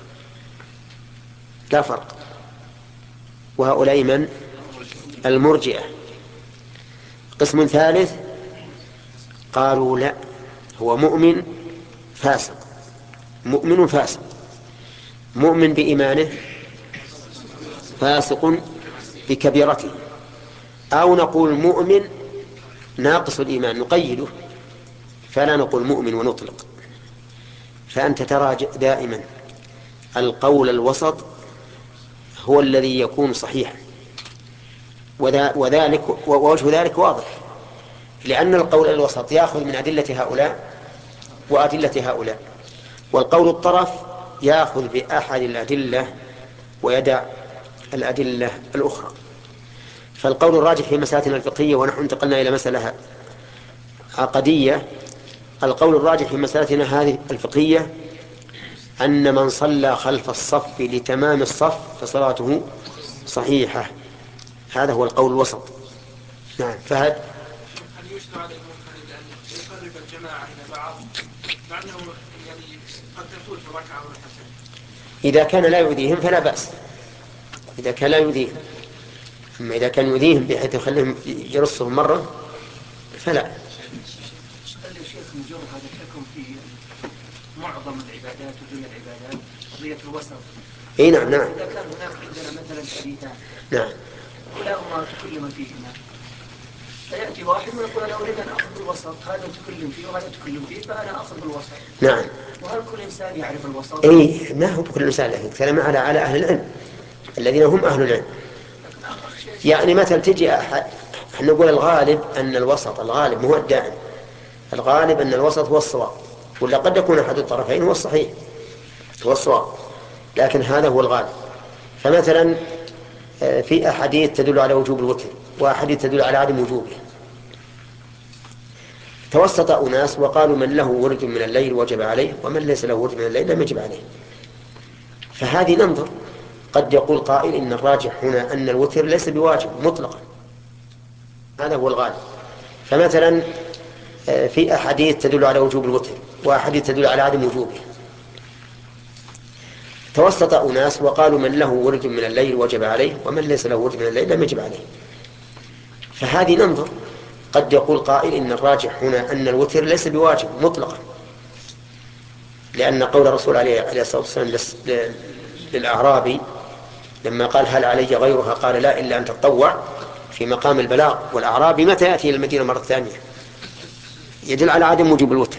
لا فرق. وهؤلاء من المرجئة. قسم ثالث قالوا لا، هو مؤمن فاسق، مؤمن فاسق، مؤمن بإيمانه فاسق بكبيرته، أو نقول مؤمن ناقص الإيمان نقيده، فلا نقول مؤمن ونطلق. فأنت ترى دائما القول الوسط هو الذي يكون صحيحا، وذلك ووجه ذلك واضح، لأن القول الوسط يأخذ من أدلة هؤلاء وأدلة هؤلاء، والقول الطرف يأخذ بأحد الأدلة ويدع الأدلة الأخرى. فالقول الراجح في مسألتنا الفقهية، ونحن انتقلنا إلى مسألة عقدية، القول الراجح في مسألتنا هذه الفقهية أن من صلى خلف الصف لتمام الصف فصلاته صحيحة. هذا هو القول الوسط. نعم، فهد. هل يشرع للمنفرد أن يقرب الجماعة إلى بعض مع أنه يعني قد تفوت ركعة أو ركعتين. إذا كان لا يؤذيهم فلا بأس، إذا كان لا يؤذيهم. أما إذا كان يؤذيهم بحيث يخليهم يرصهم مرة فلا. سأل الشيخ مجرد هذا الحكم في معظم العبادات ودون العبادات قضية الوسط. اي نعم نعم. إذا كان هناك عندنا مثلا حديثان نعم. كلاهما تكلم فيهما فيأتي واحد ويقول أنا أريد أن أخذ بالوسط، هذا تكلم فيه وهذا تكلم فيه فأنا أخذ بالوسط. نعم. وهل كل إنسان يعرف الوسط؟ اي ما هو كل إنسان، لكن كلام على على أهل العلم الذين هم أهل العلم. يعني مثلا تجي أحد نقول الغالب أن الوسط، الغالب مو الدائم، الغالب أن الوسط هو الصواب، ولا قد يكون أحد الطرفين هو الصحيح هو الصواب، لكن هذا هو الغالب. فمثلا في أحاديث تدل على وجوب الوتر وأحاديث تدل على عدم وجوبه، توسط أناس وقالوا من له ورد من الليل وجب عليه ومن ليس له ورد من الليل لم يجب عليه. فهذه ننظر، قد يقول قائل إن الراجح هنا أن الوتر ليس بواجب مطلقا، هذا هو الغالب. فمثلا في أحاديث تدل على وجوب الوتر وأحاديث تدل على عدم وجوبه، توسط أناس وقالوا من له ورد من الليل وجب عليه ومن ليس له ورد من الليل لم يجب عليه. فهذه ننظر، قد يقول قائل إن الراجح هنا أن الوتر ليس بواجب مطلقا، لأن قول الرسول عليه الصلاة والسلام للأعرابي لما قال هل علي غيرها قال لا إلا أن تتطوع في مقام البلاغ، والأعرابي متى يأتي إلى المدينة مرة ثانية، يدل على عدم وجوب الوتر.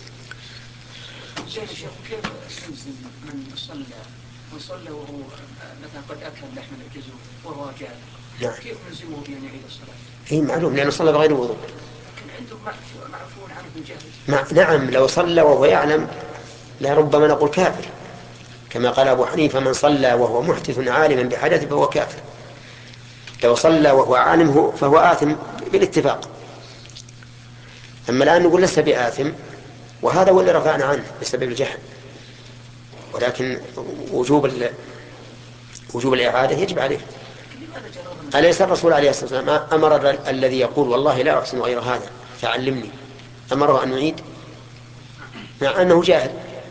من صلى وهو مثلا قد أكل لحم الجزور وهو جاهل، نعم. كيف نلزمه بأن يعيد الصلاة؟ اي معلوم لأنه صلى بغير وضوء. لكن عنده معفون عنه بالجهل. مع... نعم لو صلى وهو يعلم لربما نقول كافر، كما قال أبو حنيفة من صلى وهو محدث عالما بحدث فهو كافر. لو صلى وهو عالم فهو آثم بالاتفاق. أما الآن نقول لست بآثم، وهذا هو اللي رفعنا عنه بسبب الجهل، ولكن وجوب وجوب الإعادة يجب عليه. أليس الرسول عليه الصلاة والسلام أمر الذي يقول والله لا أحسن غير هذا فعلمني، أمره أن يعيد مع أنه جاهل؟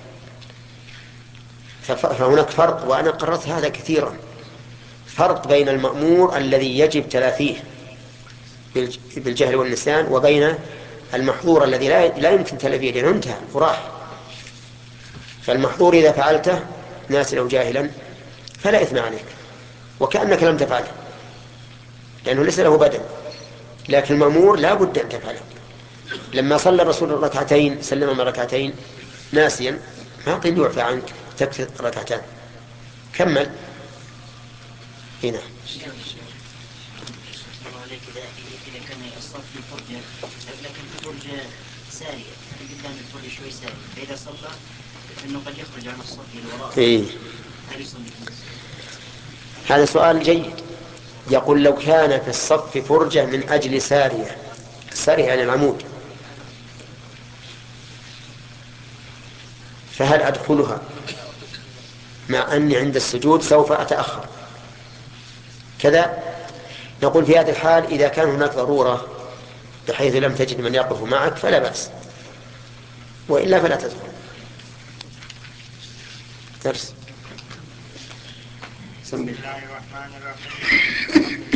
فهناك فرق، وأنا قررت هذا كثيرا، فرق بين المأمور الذي يجب تلافيه بالجهل والنسيان وبين المحظور الذي لا يمكن تلافيه لأنه انتهى وراح. فالمحظور إذا فعلته ناسا أو جاهلا فلا إثم عليك وكأنك لم تفعله لأنه ليس له بدل، لكن المأمور لا بد أن تفعله. لما صلى الرسول ركعتين سلم من ركعتين ناسيا ما قيل يعفى عنك تكفي ركعتان، كمل هنا. إذا كان الصف في فرجة لكن في فرجة سارية قدام الفرجة شوي سارية، فإذا صلى إنه قد يخرج عن الصف للوراء. إيه. هذا سؤال جيد. يقول لو كان في الصف فرجة من أجل سارية، سارية يعني العمود، فهل أدخلها مع أني عند السجود سوف أتأخر كذا؟ نقول في هذا الحال إذا كان هناك ضرورة بحيث لم تجد من يقف معك فلا بأس، وإلا فلا تدخل. درس. بسم الله الرحمن الرحيم.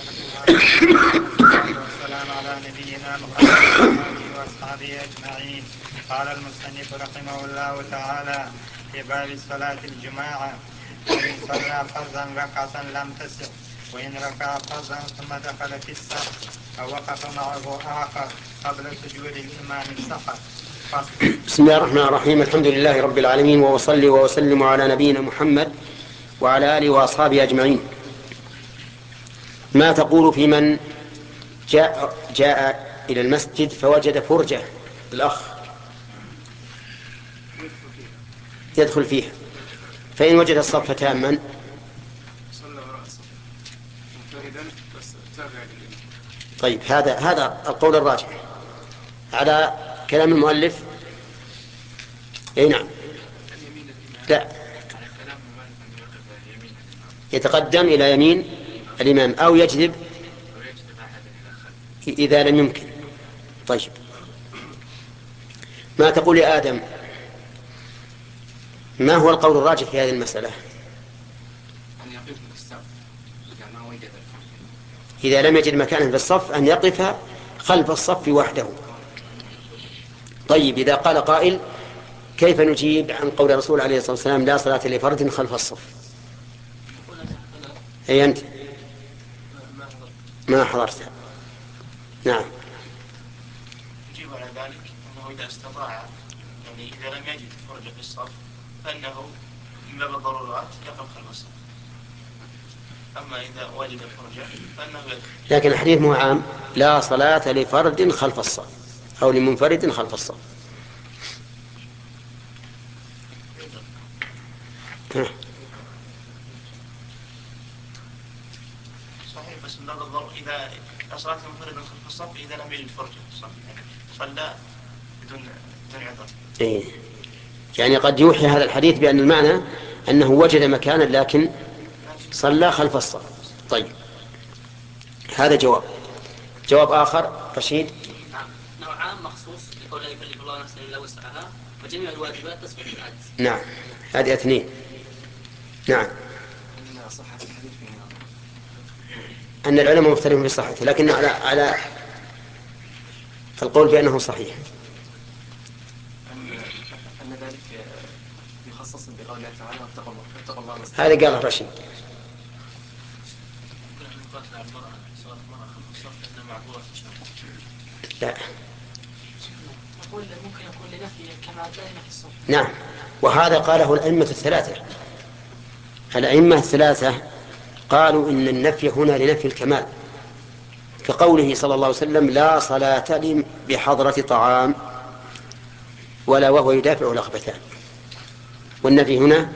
والسلام على نبينا محمد وأصحابه أجمعين. قال المصنف رحمه الله تعالى في باب صلاة الجماعة: وإن صلى فرضا ركعة لم تصح، وإن ركع فرضا ثم دخل في الصف أو وقف معه آخر قبل سجود الإمام سقط. بسم الله الرحمن الرحيم. الحمد لله رب العالمين، وأصلي وأسلم على نبينا محمد وعلى آله وأصحابه أجمعين. ما تقول في من جاء, جاء إلى المسجد فوجد فرجة الأخ يدخل فيها، فإن وجد الصف تاما طيب، هذا هذا القول الراجح على كلام المؤلف. اي نعم، لا، يتقدم إلى يمين الإمام أو يجذب إذا لم يمكن. طيب، ما تقول يا آدم؟ ما هو القول الراجح في هذه المسألة؟ إذا لم يجد مكانا في الصف أن يقف خلف الصف وحده. طيب، إذا قال قائل كيف نجيب عن قول الرسول عليه الصلاة والسلام لا صلاة لفرد خلف الصف؟ أي أنت ما حضرتها. نعم. نجيب على ذلك أنه إذا استطاع، يعني إذا لم يجد فرجة في الصف فإنه من باب الضرورات يقف خلف الصف. أما إذا وجد فرجة فإنه يدخل. لكن الحديث مو عام لا صلاة لفرد خلف الصف أو لمنفرد خلف الصف. صحيح، بس من باب الضرورة إذا صلاة منفرد خلف الصف إذا لم يجد فرجة في الصف صلى بدون بدون عذر. إيه. يعني قد يوحي هذا الحديث بأن المعنى أنه وجد مكانا لكن صلى خلف الصف. طيب، هذا جواب. جواب آخر رشيد. نعم، نوعان مخصوص لقول لا يكلف الله نفسا إلا وسعها وجميع الواجبات تصبح بالعجز. نعم، هذه اثنين. نعم، أن العلماء مختلفون في صحته، لكن على على القول بأنه صحيح. أن ذلك يخصص بقول الله تعالى واتقوا الله. هذا قاله رشيد. لا، يقول ممكن يكون لنفي الكمال لا ينفي الصف. نعم، وهذا قاله الأئمة الثلاثة. الأئمة الثلاثة قالوا إن النفي هنا لنفي الكمال، كقوله صلى الله عليه وسلم لا صلاة لي بحضرة طعام ولا وهو يدافع الأخبثان. والنفي هنا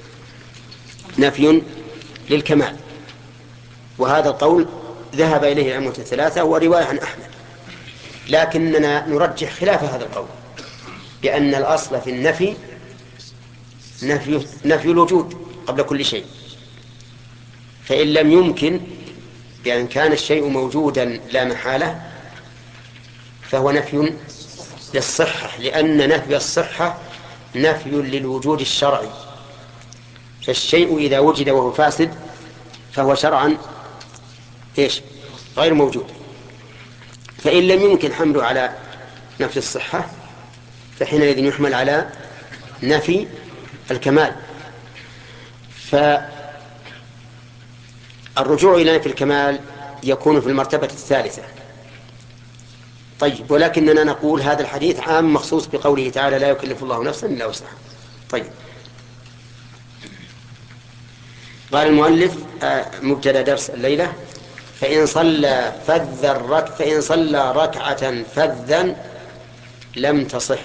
نفي للكمال، وهذا القول ذهب إليه الأئمة الثلاثة ورواية عن أحمد. لكننا نرجح خلاف هذا القول بأن الأصل في النفي نفي, نفي الوجود قبل كل شيء، فإن لم يمكن بأن كان الشيء موجودا لا محالة فهو نفي للصحة، لأن نفي الصحة نفي للوجود الشرعي، فالشيء إذا وجد وهو فاسد فهو شرعا إيش؟ غير موجود. فإن لم يمكن حمله على نفي الصحة فحينئذ يحمل على نفي الكمال. فالرجوع إلى نفي الكمال يكون في المرتبة الثالثة. طيب، ولكننا نقول هذا الحديث عام مخصوص بقوله تعالى لا يكلف الله نفسا إلا وسعها. طيب، قال المؤلف مبتدأ درس الليلة فإن صلى فذ الرك فإن صلى ركعة فذا لم تصح.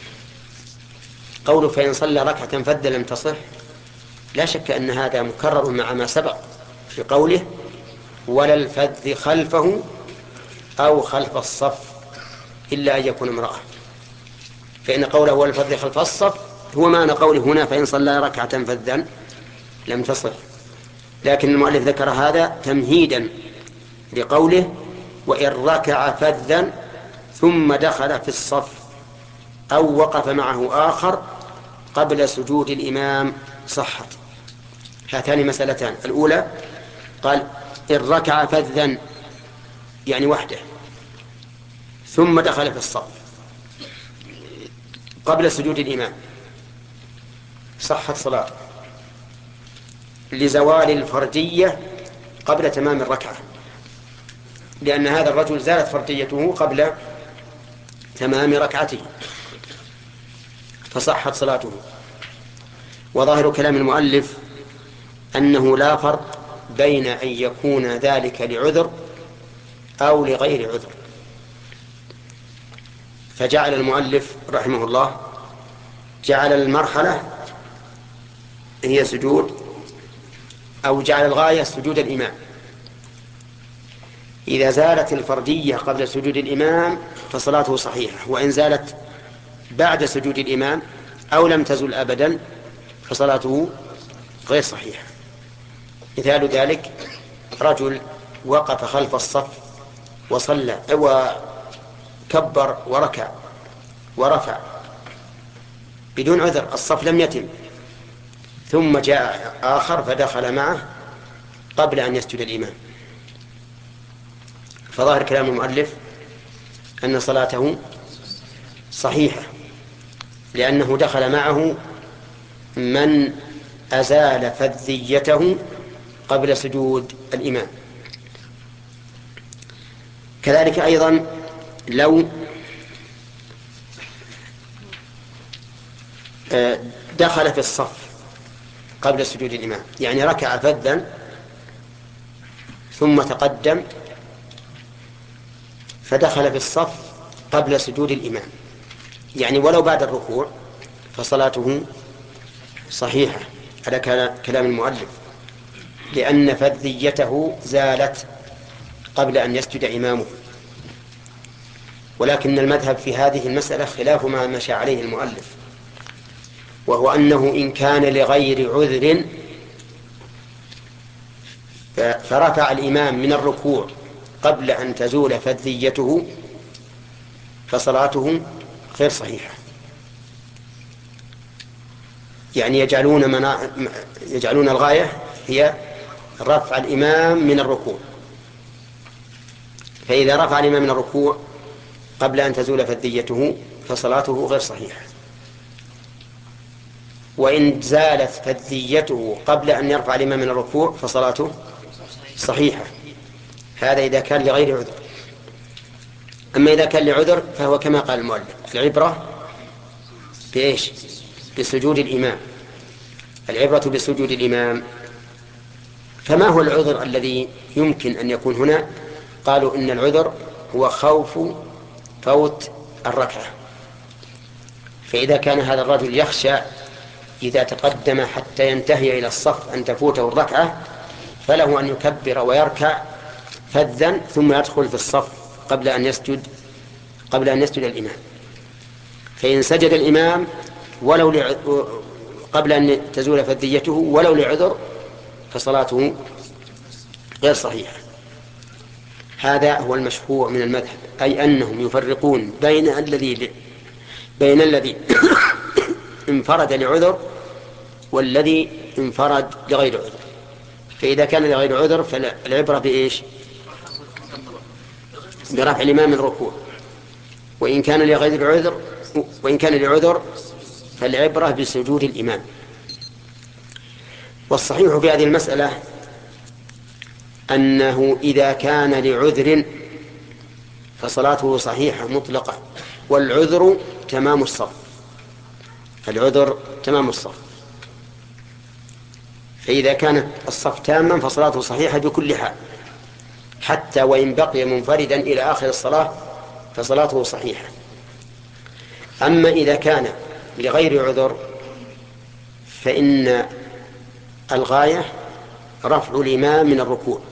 قوله فإن صلى ركعة فذا لم تصح لا شك أن هذا مكرر مع ما سبق في قوله ولا الفذ خلفه أو خلف الصف إلا أن يكون امرأة، فإن قوله ولا الفذ خلف الصف هو معنى قوله هنا فإن صلى ركعة فذا لم تصح. لكن المؤلف ذكر هذا تمهيدا لقوله وإن ركع فذا ثم دخل في الصف أو وقف معه آخر قبل سجود الإمام صحت. هاتان مسألتان. الأولى قال إن ركع فذا يعني وحده ثم دخل في الصف قبل سجود الإمام صحت صلاته لزوال الفردية قبل تمام الركعة، لأن هذا الرجل زالت فرديته قبل تمام ركعته فصحت صلاته. وظاهر كلام المؤلف أنه لا فرق بين أن يكون ذلك لعذر أو لغير عذر، فجعل المؤلف رحمه الله جعل المرحلة هي سجود أو جعل الغاية سجود الإمام. إذا زالت الفردية قبل سجود الإمام فصلاته صحيحة، وإن زالت بعد سجود الإمام أو لم تزل أبدا فصلاته غير صحيحة. مثال ذلك رجل وقف خلف الصف وصلى وكبر وركع ورفع بدون عذر، الصف لم يتم ثم جاء آخر فدخل معه قبل أن يسجد الإمام، فظاهر كلام المؤلف أن صلاته صحيحة، لأنه دخل معه من أزال فذيته قبل سجود الإمام. كذلك أيضا لو دخل في الصف قبل سجود الإمام، يعني ركع فذا ثم تقدم فدخل في الصف قبل سجود الإمام، يعني ولو بعد الركوع فصلاته صحيحة على كلام المؤلف، لأن فذيته زالت قبل أن يسجد إمامه. ولكن المذهب في هذه المسألة خلاف ما مشى عليه المؤلف، وهو أنه إن كان لغير عذر فرفع الإمام من الركوع قبل أن تزول فذيته فصلاته غير صحيحة. يعني يجعلون, منا... يجعلون الغاية هي رفع الإمام من الركوع، فإذا رفع الإمام من الركوع قبل أن تزول فذيته فصلاته غير صحيحة. وإن زالت فذيته قبل أن يرفع الإمام من الركوع فصلاته صحيحة. هذا إذا كان لغير عذر. أما إذا كان لعذر فهو كما قال المؤلف العبرة بإيش؟ بسجود الإمام، العبرة بسجود الإمام. فما هو العذر الذي يمكن أن يكون هنا؟ قالوا إن العذر هو خوف فوت الركعة، فإذا كان هذا الرجل يخشى إذا تقدم حتى ينتهي إلى الصف أن تفوته الركعة فله أن يكبر ويركع فذا ثم يدخل في الصف قبل أن يسجد قبل أن يسجد الإمام. فإن سجد الإمام ولو لع... قبل أن تزول فذيته ولو لعذر فصلاته غير صحيحة. هذا هو المشهور من المذهب، أي أنهم يفرقون بين الذي بين الذي انفرد لعذر والذي انفرد لغير عذر. فإذا كان لغير عذر فالعبرة بإيش؟ برفع الإمام من الركوع. وإن كان لغير عذر وإن كان لعذر فالعبرة بسجود الإمام. والصحيح في هذه المسألة أنه إذا كان لعذر فصلاته صحيحة مطلقة، والعذر تمام الصف، العذر تمام الصف. فإذا كانت الصف تاما فصلاته صحيحة بكل حال، حتى وإن بقي منفردا إلى آخر الصلاة فصلاته صحيحة. أما إذا كان لغير عذر فإن الغاية رفع الإمام من الركوع.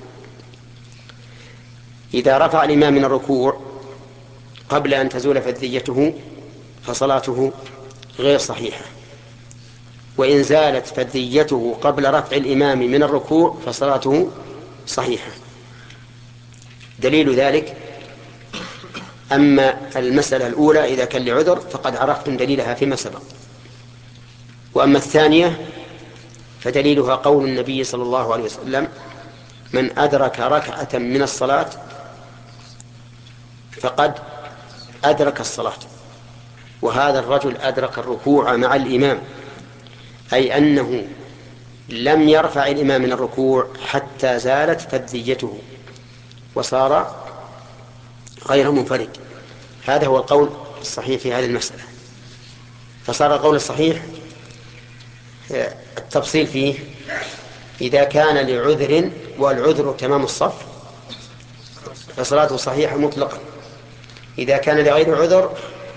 إذا رفع الإمام من الركوع قبل أن تزول فذيته فصلاته غير صحيحة، وإن زالت فذيته قبل رفع الإمام من الركوع فصلاته صحيحة. دليل ذلك: أما المسألة الأولى إذا كان لعذر فقد عرفتم دليلها فيما سبق، وأما الثانية فدليلها قول النبي صلى الله عليه وسلم: من أدرك ركعة من الصلاة فقد أدرك الصلاة. وهذا الرجل أدرك الركوع مع الإمام، أي أنه لم يرفع الإمام من الركوع حتى زالت فذيته وصار غير منفرد. هذا هو القول الصحيح في هذه المسألة. فصار القول الصحيح التفصيل فيه: إذا كان لعذر والعذر تمام الصف فصلاته صحيحة مطلقا. إذا كان لغير عذر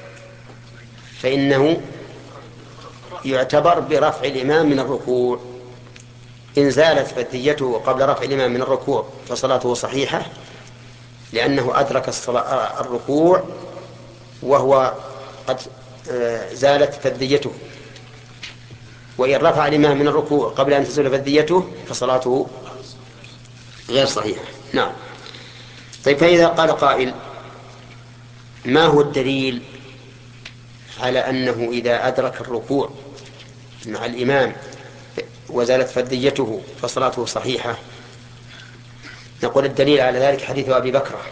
فإنه يعتبر برفع الإمام من الركوع. إن زالت فذيته قبل رفع الإمام من الركوع فصلاته صحيحة لأنه أدرك الركوع وهو قد زالت فذيته، وإن رفع الإمام من الركوع قبل أن تزول فذيته فصلاته غير صحيحة. نعم. طيب، فإذا قال قائل: ما هو الدليل على أنه إذا أدرك الركوع مع الإمام وزالت فرديته فصلاته صحيحة. نقول الدليل على ذلك حديث أبي بكر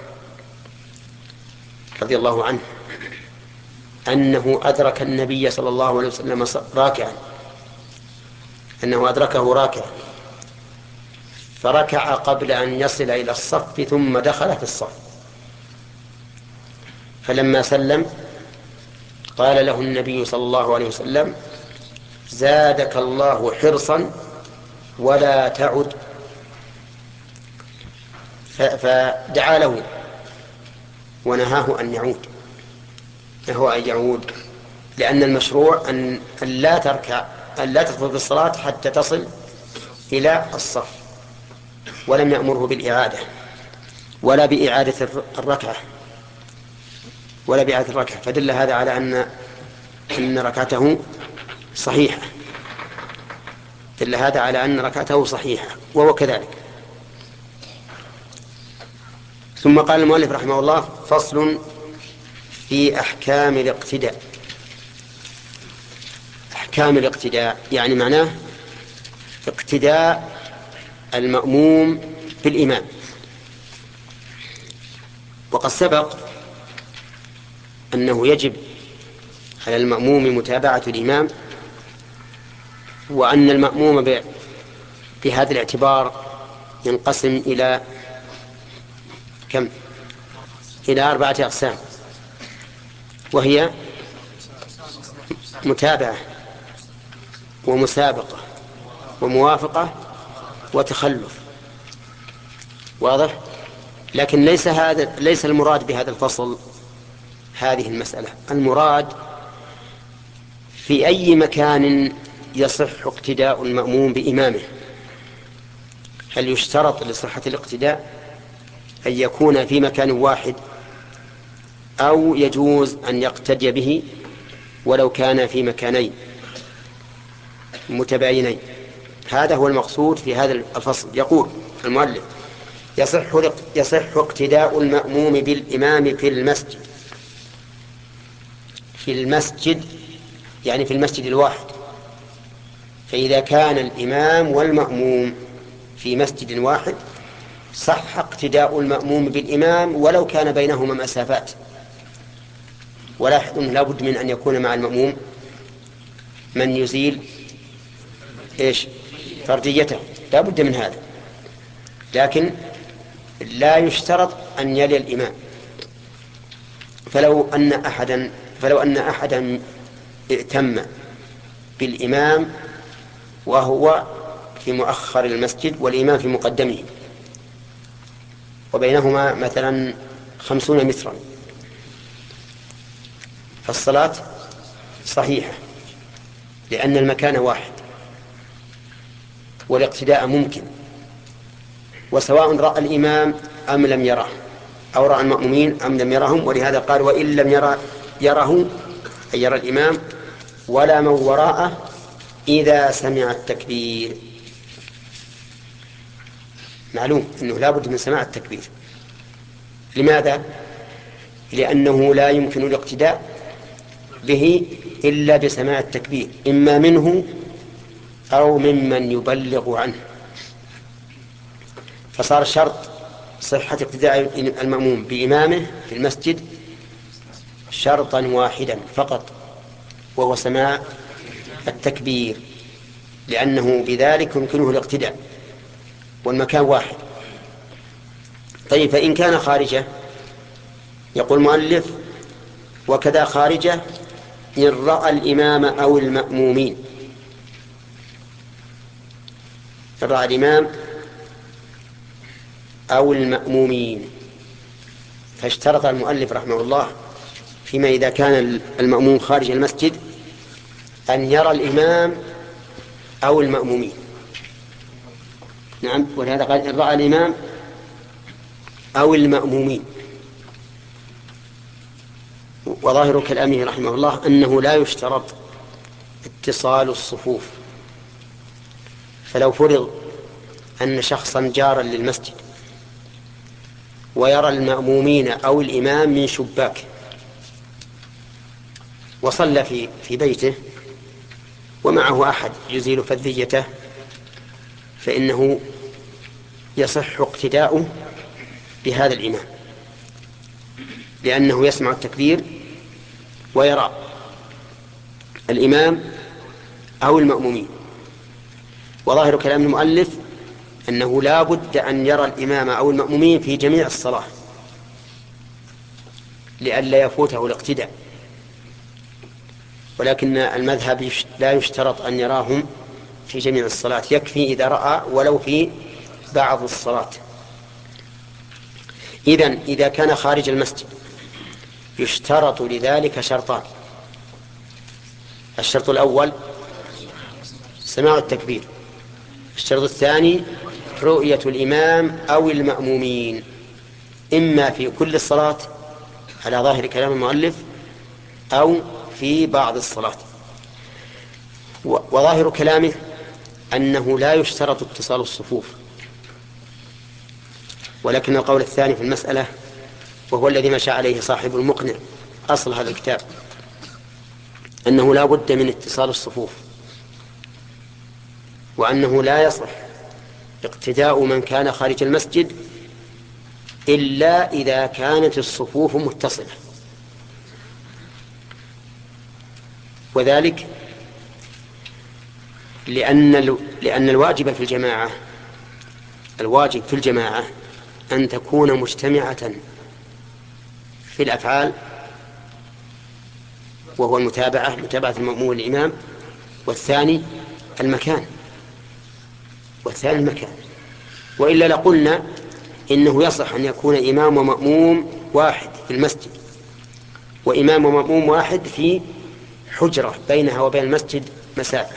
رضي الله عنه أنه أدرك النبي صلى الله عليه وسلم راكعا أنه أدركه راكعا فركع قبل أن يصل إلى الصف ثم دخل في الصف، فلما سلم قال له النبي صلى الله عليه وسلم: زادك الله حرصا ولا تعد. فدعا له ونهاه أن يعود، نهى أن يعود، لأن المشروع أن لا تركع أن لا تدخل في الصلاة حتى تصل إلى الصف، ولم يأمره بالإعادة ولا بإعادة الركعة ولا بإعادة الركعة، فدل هذا على أن أن ركعته صحيحة دل هذا على أن ركعته صحيحة وهو كذلك. ثم قال المؤلف رحمه الله: فصل في أحكام الاقتداء. أحكام الاقتداء يعني معناه اقتداء المأموم بالإمام. وقد سبق أنه يجب على المأموم متابعة الإمام، وأن المأموم بهذا الاعتبار ينقسم إلى كم؟ إلى أربعة أقسام، وهي متابعة ومسابقة وموافقة وتخلف. واضح؟ لكن ليس هذا ليس المراد بهذا الفصل هذه المسألة. المراد في أي مكان يصح اقتداء المأموم بإمامه. هل يشترط لصحة الاقتداء أن يكون في مكان واحد، أو يجوز أن يقتدي به ولو كان في مكانين متباينين؟ هذا هو المقصود في هذا الفصل. يقول المؤلف: يصح يصح اقتداء المأموم بالإمام في المسجد. في المسجد يعني في المسجد الواحد. فإذا كان الإمام والمأموم في مسجد واحد صح اقتداء المأموم بالإمام ولو كان بينهما مسافات. ولاحظ أنه لا بد من أن يكون مع المأموم من يزيل إيش؟ فرديته، لا بد من هذا. لكن لا يشترط أن يلي الإمام. فلو أن أحدا فلو أن أحدا ائتم بالإمام وهو في مؤخر المسجد والإمام في مقدمه، وبينهما مثلا خمسون مترا، فالصلاة صحيحة لأن المكان واحد والاقتداء ممكن، وسواء رأى الإمام أم لم يره، أو رأى المأمومين أم لم يرهم. ولهذا قال: وإن لم يرى يره أي يرى الإمام ولا من وراءه إذا سمع التكبير. معلوم أنه لا بد من سماع التكبير. لماذا؟ لأنه لا يمكن الاقتداء به إلا بسماع التكبير، إما منه أو ممن يبلغ عنه. فصار شرط صحة اقتداء المأموم بإمامه في المسجد شرطا واحدا فقط، وهو سماع التكبير، لأنه بذلك يمكنه الاقتداء والمكان واحد. طيب، فإن كان خارجه، يقول المؤلف: وكذا خارجه إن رأى الإمام أو المأمومين. إن رأى الإمام أو المأمومين. فاشترط المؤلف رحمه الله فيما إذا كان المأموم خارج المسجد أن يرى الإمام أو المأمومين. نعم، ولهذا قال: إن رأى الإمام أو المأمومين. وظاهر كلامه رحمه الله أنه لا يشترط اتصال الصفوف. فلو فرض أن شخصا جارا للمسجد ويرى المأمومين أو الإمام من شباك، وصلى في في بيته ومعه أحد يزيل فذيته فإنه يصح اقتداؤه بهذا الإمام، لأنه يسمع التكبير ويرى الإمام أو المأمومين. وظاهر كلام المؤلف أنه لا بد أن يرى الإمام أو المأمومين في جميع الصلاة لئلا يفوته الاقتداء، ولكن المذهب لا يشترط أن يراهم في جميع الصلاة، يكفي إذا رأى ولو في بعض الصلاة. إذن إذا كان خارج المسجد يشترط لذلك شرطان: الشرط الأول سماع التكبير، الشرط الثاني رؤية الإمام أو المأمومين، إما في كل الصلاة على ظاهر كلام المؤلف أو في بعض الصلاة. وظاهر كلامه أنه لا يشترط اتصال الصفوف، ولكن القول الثاني في المسألة وهو الذي مشى عليه صاحب المقنع أصل هذا الكتاب أنه لا بد من اتصال الصفوف، وأنه لا يصح اقتداء من كان خارج المسجد إلا إذا كانت الصفوف متصلة، وذلك لأن لأن الواجب في الجماعة الواجب في الجماعة أن تكون مجتمعة في الأفعال، وهو المتابعة متابعة المأموم والإمام، والثاني المكان والثاني المكان وإلا لقلنا إنه يصح أن يكون إمام ومأموم واحد في المسجد، وإمام ومأموم واحد في حجرة بينها وبين المسجد مسافة،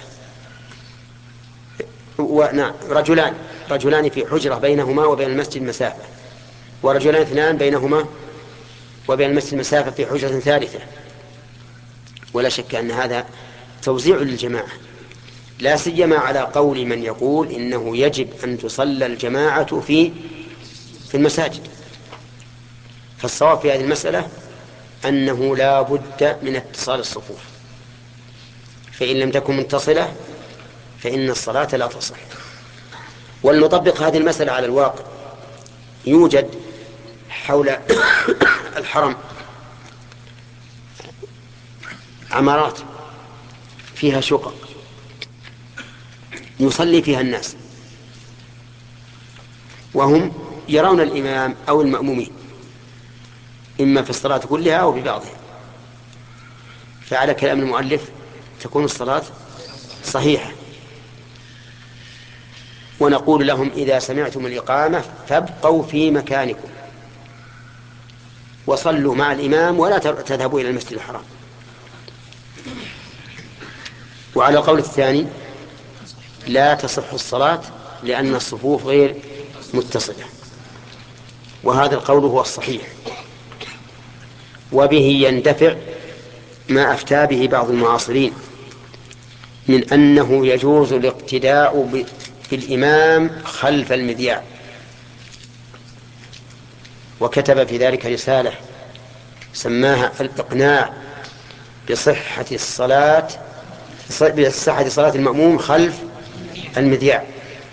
ونعم رجلان رجلان في حجرة بينهما وبين المسجد مسافة، ورجلان اثنان بينهما وبين المسجد مسافة في حجرة ثالثة. ولا شك أن هذا توزيع للجماعة، لا سيما على قول من يقول إنه يجب أن تصلى الجماعة في في المساجد. فالصواب في هذه المسألة أنه لا بد من اتصال الصفوف، فإن لم تكن متصلة فإن الصلاة لا تصح. ولنطبق هذه المسألة على الواقع. يوجد حول الحرم عمارات فيها شقق يصلي فيها الناس، وهم يرون الإمام أو المأمومين إما في الصلاة كلها أو ببعضها، فعلى كلام المؤلف تكون الصلاة صحيحة. ونقول لهم إذا سمعتم الإقامة فابقوا في مكانكم وصلوا مع الإمام ولا تذهبوا إلى المسجد الحرام. وعلى القول الثاني لا تصح الصلاة لأن الصفوف غير متصلة، وهذا القول هو الصحيح، وبه يندفع ما أفتى به بعض المعاصرين من أنه يجوز الاقتداء بالإمام خلف المذياع، وكتب في ذلك رسالة سماها الإقناع بصحة الصلاة بصحة صلاة المأموم خلف المذياع.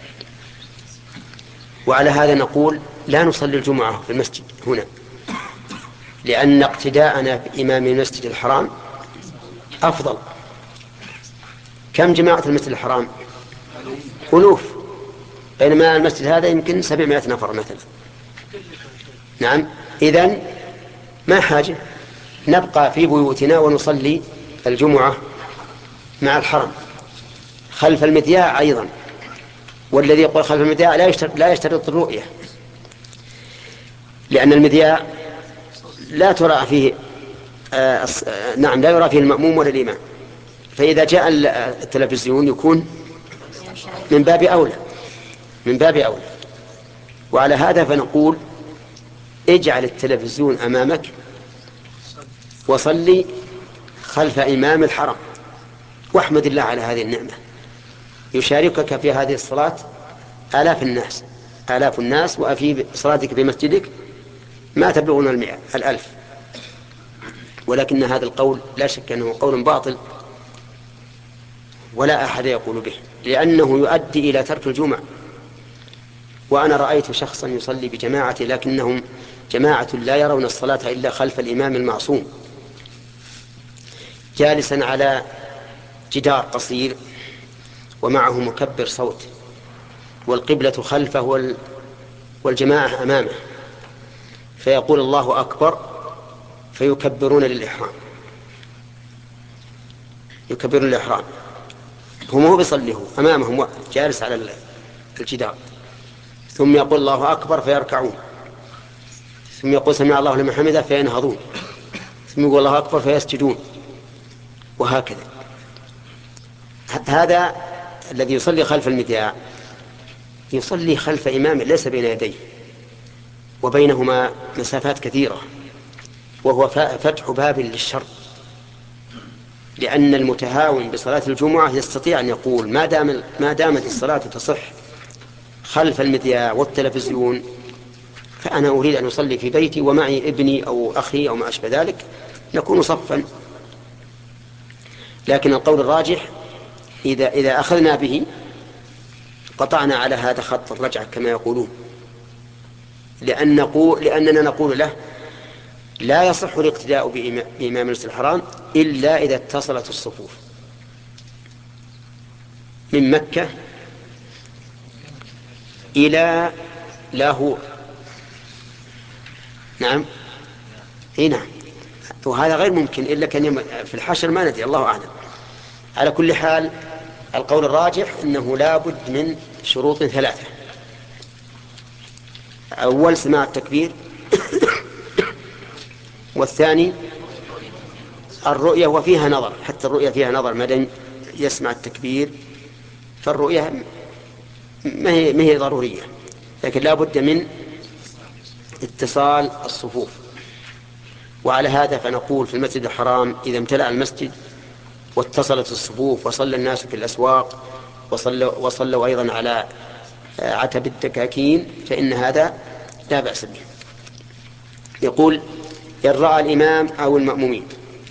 وعلى هذا نقول لا نصلي الجمعة في المسجد هنا، لأن اقتداءنا بإمام المسجد الحرام أفضل. كم جماعة المسجد الحرام؟ ألوف، بينما المسجد هذا يمكن سبعمائة نفر مثلا. نعم، إذن ما حاجة نبقى في بيوتنا ونصلي الجمعة مع الحرم خلف المذياع أيضا. والذي يقول خلف المذياع لا يشترط, لا يشترط الرؤية، لأن المذياع لا ترى فيه آه نعم لا يرى فيه المأموم ولا الإمام، فإذا جاء التلفزيون يكون من باب أولى من باب أولى. وعلى هذا فنقول اجعل التلفزيون أمامك وصلي خلف إمام الحرم، واحمد الله على هذه النعمة. يشاركك في هذه الصلاة آلاف الناس آلاف الناس وفي صلاتك في مسجدك ما تبلغون المئة الألف. ولكن هذا القول لا شك أنه قول باطل ولا أحد يقول به، لأنه يؤدي إلى ترك الجمعة. وأنا رأيت شخصا يصلي بجماعة لكنهم جماعة لا يرون الصلاة إلا خلف الإمام المعصوم، جالسا على جدار قصير ومعه مكبر صوت، والقبلة خلفه والجماعة أمامه، فيقول الله أكبر فيكبرون للإحرام، يكبرون للإحرام، هم هو بيصلي هو أمامهم جالس على الجدار، ثم يقول الله أكبر فيركعون، ثم يقول سمع الله لمن حمده فينهضون، ثم يقول الله أكبر فيسجدون، وهكذا. هذا الذي يصلي خلف المذياع يصلي خلف إمام ليس بين يديه وبينهما مسافات كثيرة، وهو فتح باب للشر، لأن المتهاون بصلاة الجمعة يستطيع أن يقول ما دام ما دامت الصلاة تصح خلف المذياع والتلفزيون فأنا أريد أن أصلي في بيتي ومعي ابني أو أخي أو ما أشبه ذلك، نكون صفا. لكن القول الراجح إذا إذا أخذنا به قطعنا على هذا خط الرجعة كما يقولون، لأن نقول لأننا نقول له لا يصح الاقتداء بإمام المسجد الحرام إلا إذا اتصلت الصفوف من مكة إلى لاهور. نعم اي نعم، وهذا غير ممكن إلا كان في الحشر، ما ندري، الله أعلم. على كل حال القول الراجح أنه لا بد من شروط ثلاثة: أول سماع التكبير، والثاني الرؤية وفيها نظر، حتى الرؤية فيها نظر ما دام يسمع التكبير، فالرؤية ما هي ما هي ضرورية، لكن لا بد من اتصال الصفوف. وعلى هذا فنقول في المسجد الحرام إذا امتلأ المسجد واتصلت الصفوف وصلى الناس في الأسواق وصلوا, وصلوا أيضا على عتب الدكاكين فإن هذا لا بأس به. يقول إن رأى الإمام أو المأمومين.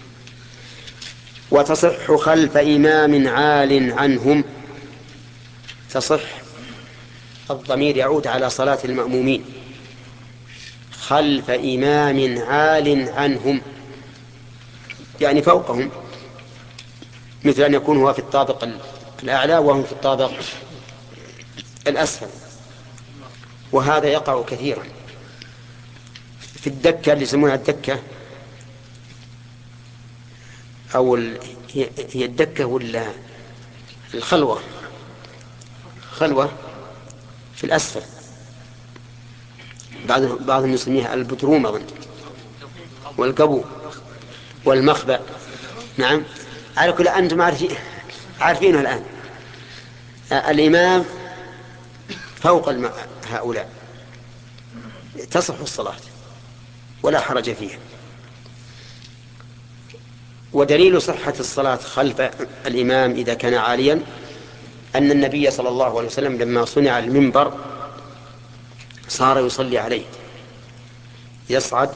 وتصح خلف إمام عال عنهم، تصح الضمير يعود على صلاة المأمومين، خلف إمام عال عنهم يعني فوقهم، مثل أن يكون هو في الطابق الأعلى وهم في الطابق الأسفل، وهذا يقع كثيرا في الدكة اللي يسمونها الدكة أو هي الدكة ولا الخلوة، خلوة في الأسفل، بعض بعضهم يسميها البدروم أظن، والقبو والمخبأ. نعم، على كل أنتم عارفين عارفينه الآن. الإمام فوق الم... هؤلاء تصح الصلاة ولا حرج فيها. ودليل صحة الصلاة خلف الإمام إذا كان عاليا أن النبي صلى الله عليه وسلم لما صنع المنبر صار يصلي عليه، يصعد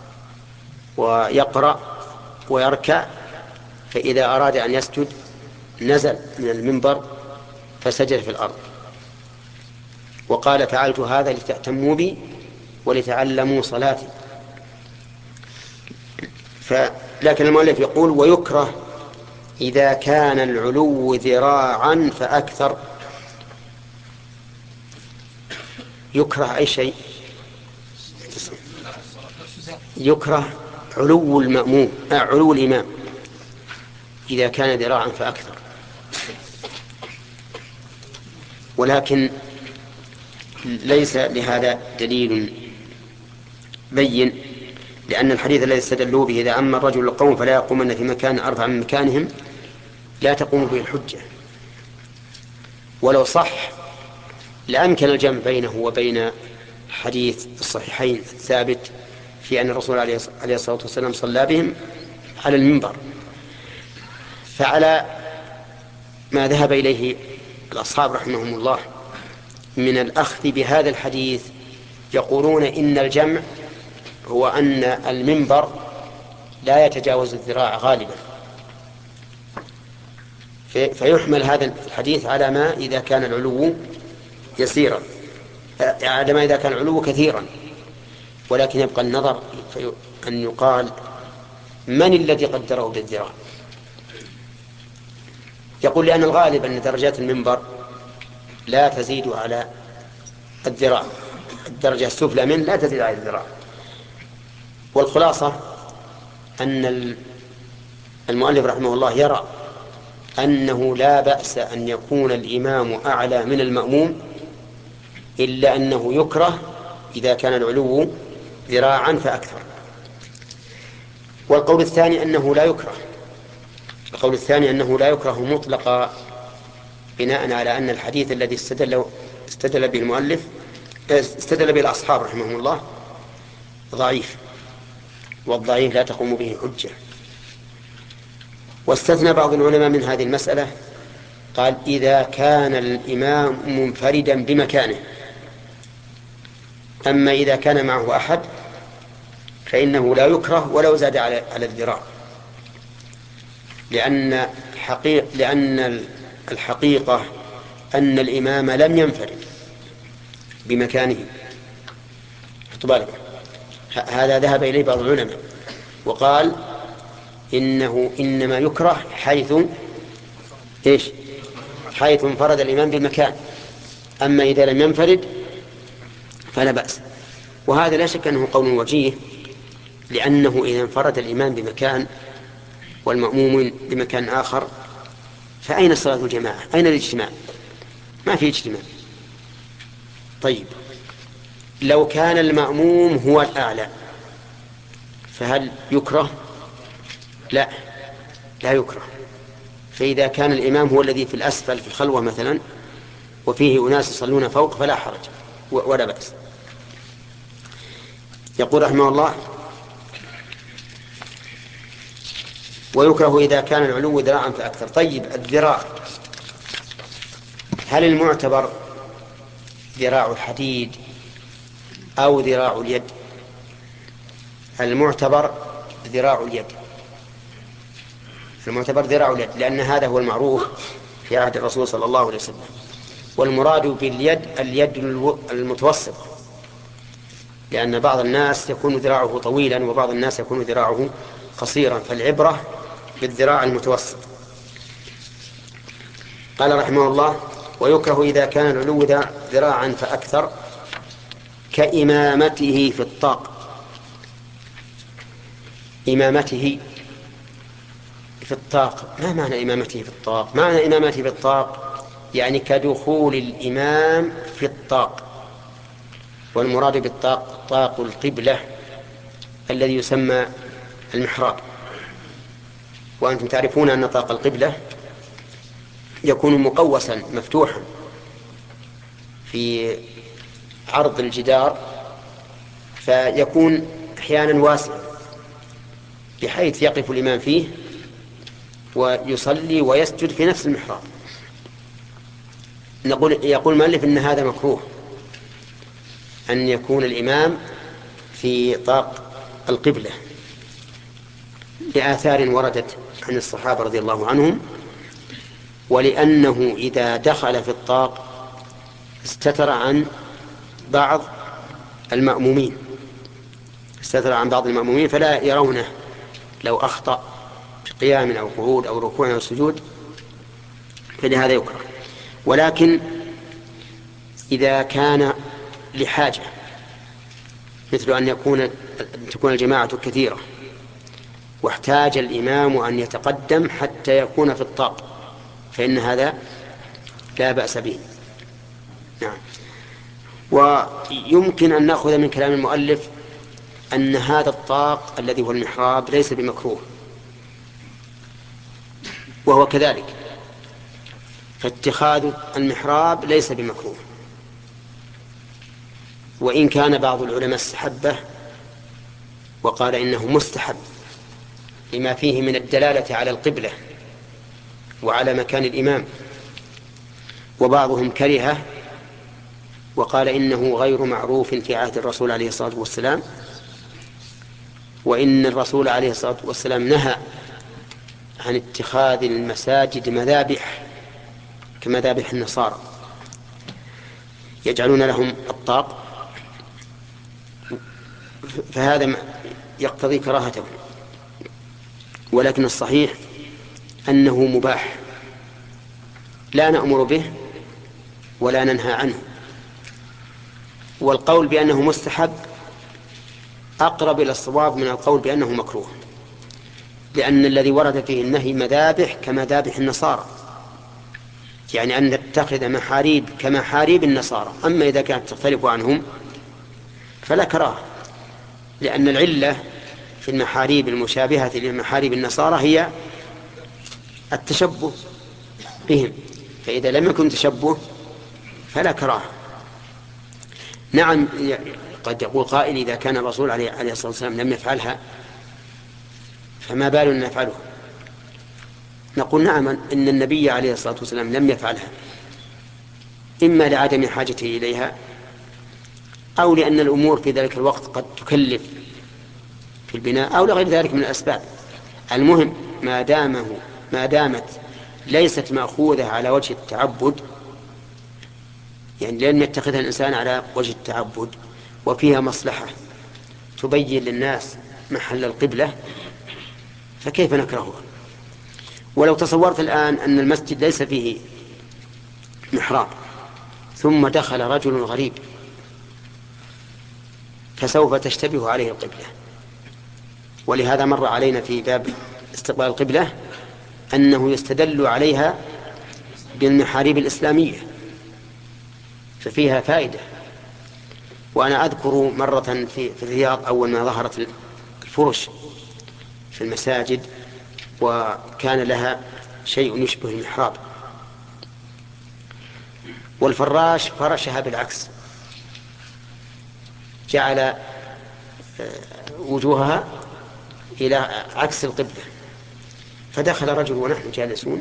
ويقرأ ويركع، فإذا أراد أن يسجد نزل من المنبر فسجد في الأرض، وقال فعلت هذا لتأتموا بي ولتعلموا صلاتي. لكن المؤلف يقول ويكره إذا كان العلو ذراعا فأكثر. يكره أي شيء؟ يكره علو المأموم علو الإمام إذا كان ذراعا فأكثر، ولكن ليس لهذا دليل بين، لأن الحديث الذي استدلوا به إذا أما الرجل القوم فلا يقومن في مكان أرفع من مكانهم لا تقوم به الحجة. ولو صح لأمكن الجمع بينه وبين حديث الصحيحين الثابت في أن الرسول عليه الصلاة والسلام صلى بهم على المنبر. فعلى ما ذهب إليه الأصحاب رحمهم الله من الأخذ بهذا الحديث يقولون إن الجمع هو أن المنبر لا يتجاوز الذراع غالبا، فيحمل هذا الحديث على ما إذا كان العلو يسيرا. عندما إذا كان العلو كثيرا، ولكن يبقى النظر أن يقال من الذي قدره بالذراع. يقول لأن الغالب أن درجات المنبر لا تزيد على الذراع، الدرجة السفلى منه لا تزيد على الذراع. والخلاصة أن المؤلف رحمه الله يرى أنه لا بأس أن يكون الإمام أعلى من المأموم، إلا أنه يكره إذا كان العلو ذراعا فأكثر. والقول الثاني أنه لا يكره، القول الثاني أنه لا يكره مطلقا، بناء على أن الحديث الذي استدل, استدل به المؤلف استدل به الأصحاب رحمهم الله ضعيف، والضعيف لا تقوم به حجة. واستثنى بعض العلماء من هذه المسألة، قال إذا كان الإمام منفردا بمكانه، أما إذا كان معه أحد فإنه لا يكره ولو زاد على الذراع، لأن حقيقة لأن الحقيقة أن الإمام لم ينفرد بمكانه. هذا ذهب إليه بعض العلماء وقال إنه إنما يكره حيث إيش حيث انفرد الإمام بالمكان، أما إذا لم ينفرد فلا بأس. وهذا لا شك أنه قول وجيه، لأنه إذا انفرد الإمام بمكان والمأموم بمكان آخر فأين صلاة الجماعة؟ أين الاجتماع؟ ما في اجتماع. طيب لو كان المأموم هو الأعلى فهل يكره؟ لا لا يكره. فإذا كان الإمام هو الذي في الأسفل في الخلوة مثلا وفيه أناس يصلون فوق فلا حرج ولا بأس. يقول رحمه الله ويكره إذا كان العلو ذراعا فأكثر. طيب الذراع هل المعتبر ذراع الحديد أو ذراع اليد؟ المعتبر ذراع اليد، المعتبر ذراع اليد، لأن هذا هو المعروف في عهد الرسول صلى الله عليه وسلم. والمراد باليد اليد المتوسط، لأن بعض الناس يكون ذراعه طويلا وبعض الناس يكون ذراعه قصيرا، فالعبرة بالذراع المتوسط. قال رحمه الله ويكره إذا كان العلو ذراعا فأكثر كإمامته في الطاق. إمامته في الطاق، ما معنى إمامته في الطاق؟ معنى إمامته في الطاق يعني كدخول الإمام في الطاق، والمراد بالطاق طاق القبلة الذي يسمى المحراب. وأنتم تعرفون أن طاق القبلة يكون مقوسا مفتوحا في عرض الجدار، فيكون أحيانا واسعا بحيث يقف الإمام فيه ويصلي ويسجد في نفس المحراب. نقول يقول المؤلف إن هذا مكروه، أن يكون الإمام في طاق القبلة، لآثار وردت عن الصحابة رضي الله عنهم، ولأنه إذا دخل في الطاق استتر عن بعض المأمومين استتر عن بعض المأمومين فلا يرونه لو أخطأ في قيام أو قعود أو ركوع أو سجود، فلهذا يكره. ولكن إذا كان لحاجة، مثل أن يكون تكون الجماعة كثيرة واحتاج الإمام أن يتقدم حتى يكون في الطاق، فإن هذا لا بأس به. نعم. ويمكن أن نأخذ من كلام المؤلف أن هذا الطاق الذي هو المحراب ليس بمكروه، وهو كذلك، فاتخاذ المحراب ليس بمكروه. وإن كان بعض العلماء استحبه وقال إنه مستحب لما فيه من الدلالة على القبلة وعلى مكان الإمام، وبعضهم كرهه وقال إنه غير معروف في عهد الرسول عليه الصلاة والسلام، وإن الرسول عليه الصلاة والسلام نهى عن اتخاذ المساجد مذابح كمذابح النصارى. يجعلون لهم الطاق، فهذا يقتضي كراهته. ولكن الصحيح أنه مباح، لا نأمر به ولا ننهى عنه. والقول بأنه مستحب أقرب إلى الصواب من القول بأنه مكروه، لأن الذي ورد فيه النهي مذابح كمذابح النصارى، يعني أن نتخذ محاريب كمحاريب النصارى. أما إذا كانت تختلف عنهم فلا كراهة، لأن العلة في المحاريب المشابهة لمحاريب النصارى هي التشبه بهم، فإذا لم يكن تشبه فلا كراهة. نعم، قد يقول قائل إذا كان الرسول عليه الصلاة والسلام لم يفعلها فما بال نفعله؟ نقول نعم، إن النبي عليه الصلاة والسلام لم يفعلها، إما لعدم حاجته إليها أو لأن الأمور في ذلك الوقت قد تكلف في البناء أو لغير ذلك من الأسباب. المهم ما دامه ما دامت ليست مأخوذة على وجه التعبد، يعني لن يتخذها الإنسان على وجه التعبد وفيها مصلحة تبين للناس محل القبلة، فكيف نكرهها؟ ولو تصورت الآن أن المسجد ليس فيه محراب ثم دخل رجل غريب فسوف تشتبه عليه القبلة. ولهذا مر علينا في باب استقبال القبلة أنه يستدل عليها بالمحاريب الإسلامية، ففيها فائدة. وأنا أذكر مرة في الرياض أول ما ظهرت الفرش في المساجد وكان لها شيء يشبه المحراب، والفراش فرشها بالعكس، جعل وجوهها إلى عكس القبلة، فدخل رجل ونحن جالسون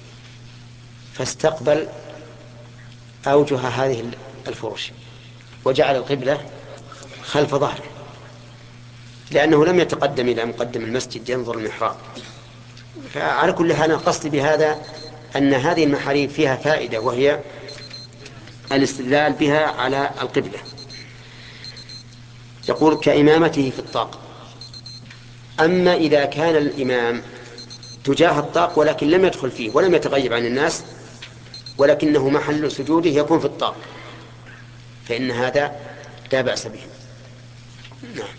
فاستقبل أوجه هذه الفرش وجعل القبلة خلف ظهره، لأنه لم يتقدم إلى مقدم المسجد ينظر المحراب. فعلى كل حال القصد بهذا أن هذه المحاريب فيها فائدة، وهي الاستدلال بها على القبلة. يقول كإمامته في الطاق. أما إذا كان الإمام تجاه الطاق ولكن لم يدخل فيه ولم يتغيب عن الناس ولكنه محل سجوده يكون في الطاق، فإن هذا لا بأس به. نعم.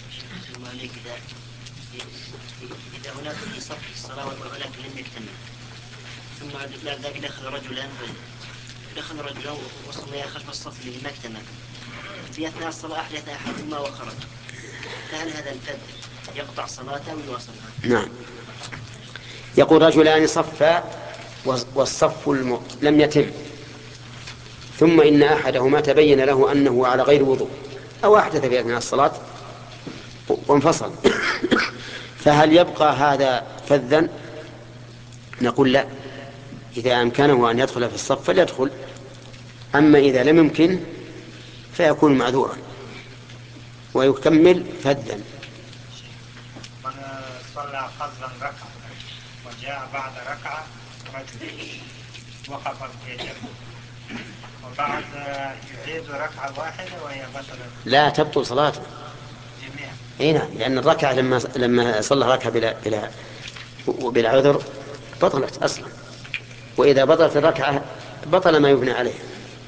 إذا هناك في صف الصلاة ولكن لم يكتمل، ثم بعد ذلك دخل رجلان دخل رجلان وصليا خلف الصف الذي ما اكتمل، في أثناء الصلاة أحدث أحدهما وخرج، فهل هذا الفرد يقطع صلاته ويواصلها؟ نعم. يقول رجلان صفا والصف الم... لم يتم، ثم إن أحدهما تبين له أنه على غير وضوء أو أحدث في أثناء الصلاة وانفصل، فهل يبقى هذا فذا؟ نقول لا، إذا أمكنه أن يدخل في الصف فليدخل، أما إذا لم يمكن فيكون معذورا ويكمل فذا. من صلى فضلا ركعة وجاء بعد ركعة رجل وقف الجيش وبعد يعيد ركعة واحدة وهي بطلة، لا تبطل صلاته جميعا. اي نعم، لأن الركعة لما لما صلى ركعة بلا بلا وبلا عذر بطلت أصلا، وإذا بطلت الركعة بطل ما يبنى عليه.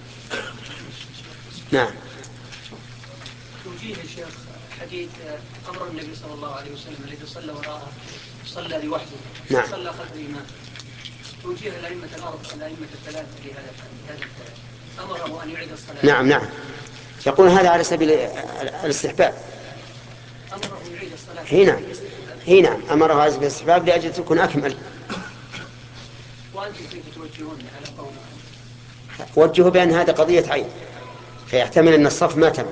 نعم. توجيه الشيخ حديث أمر النبي صلى الله عليه وسلم الذي صلى وراءه صلى لوحده، نعم. صلى خلف الإمام، توجيه الأئمة الأربعة الأئمة الثلاثة لهذا أمره أن يعيد الصلاة. نعم نعم، يقول هذا على سبيل الاستحباب. أمره أن يعيد الصلاة. هنا هنا أمره على سبيل الاستحباب لأجل تكون أكمل. وأنتم كيف توجهون على قولكم؟ وجهوا بأن هذا قضية عين، فيحتمل أن الصف ما تم،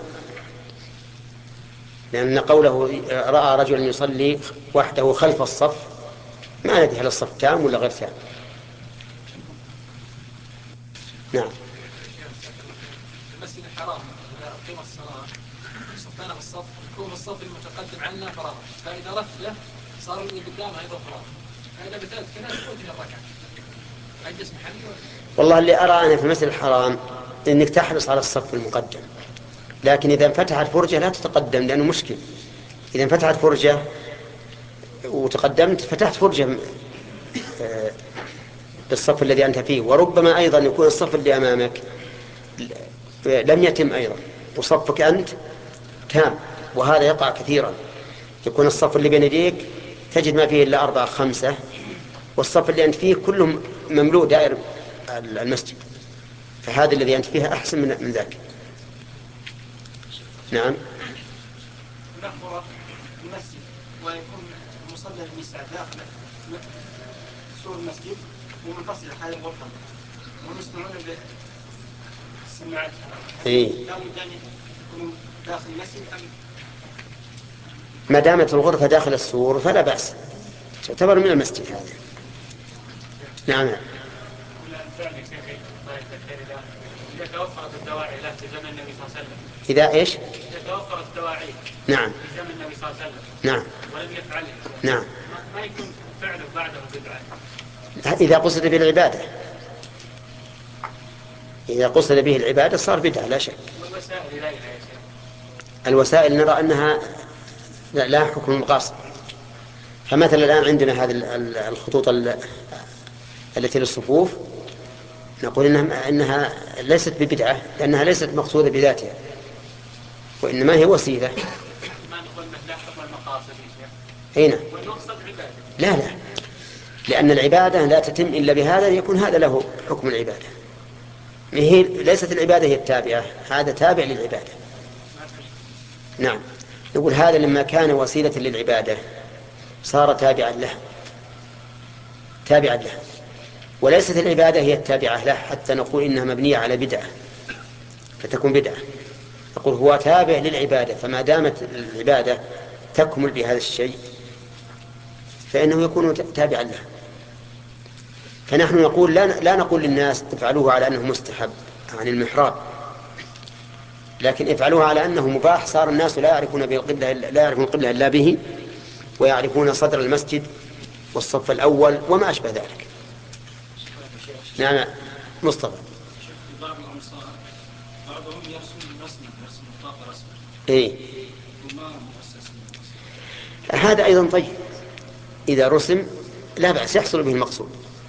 لأن قوله رأى رجلا يصلي وحده خلف الصف ما ندري هل الصف تام ولا غير تام. نعم. المسجد الحرام إذا أقيم الصلاة صفنا في الصف يكون الصف المتقدم عنا فراغ، فإذا رف له صار اللي قدامه أيضا فراغ، هذا بثلاث كلام توجه الركعة. أجلس محلي؟ والله اللي أرى أنا في المسجد الحرام إنك تحرص على الصف المقدم، لكن إذا انفتحت فرجة لا تتقدم لأنه مشكل. إذا انفتحت فرجة وتقدمت فتحت فرجة بالصف الذي أنت فيه، وربما أيضا يكون الصف اللي أمامك لم يتم أيضا وصفك أنت تام، وهذا يقع كثيرا. يكون الصف اللي بين يديك تجد ما فيه إلا أربعة خمسة، والصف اللي أنت فيه كله مملوء دائر المسجد، فهذا الذي أنت فيها أحسن من, من ذاك. نعم. نحضر المسجد ويكون المصلى المسعى داخل سور المسجد ومنفصل هذه الغرفة ونسمعون بالسماعات. إيه. لا بد أن يكونوا داخل المسجد أم ما دامت الغرفة داخل السور فلا بأس، تعتبر من المسجد هذا. نعم. إذا توفرت الدواعي له في زمن النبي صلى الله عليه وسلم. إذا إيش؟ إذا توفرت الدواعي. نعم. في زمن النبي صلى الله عليه وسلم. نعم. ولم يفعله. نعم. ما يكون فعله بعده بدعة. إذا قصد به العبادة، إذا قصد به العبادة صار بدعة لا شك. والوسائل لا إله يا شيخ. الوسائل نرى أنها لا, لا حكم المقاصد. فمثلا الآن عندنا هذه الخطوط التي للصفوف نقول إنها, إنها ليست ببدعة لأنها ليست مقصودة بذاتها، وإنما هي وسيلة. ما نقول لا حكم المقاصد هنا. والمقصد عبادة. لا لا، لأن العبادة لا تتم إلا بهذا، يكون هذا له حكم العبادة. هي ليست العبادة هي التابعة، هذا تابع للعبادة. نعم. نقول هذا لما كان وسيلة للعبادة صار تابعا له تابعا له وليست العبادة هي التابعة له حتى نقول إنها مبنية على بدعة فتكون بدعة. نقول هو تابع للعبادة، فما دامت العبادة تكمل بهذا الشيء فإنه يكون تابعا له. فنحن نقول لا, لا نقول للناس افعلوه على أنه مستحب عن المحراب، لكن افعلوه على أنه مباح. صار الناس لا يعرفون بالقبلة لا يعرفون القبلة إلا به، ويعرفون صدر المسجد والصف الأول وما أشبه ذلك. نعم مصطفى. بعض الأمصار بعضهم يرسم رسما يرسم بطاقة رسما. إيه. وما مؤسس. هذا أيضا طيب، إذا رسم لا بأس يحصل به المقصود.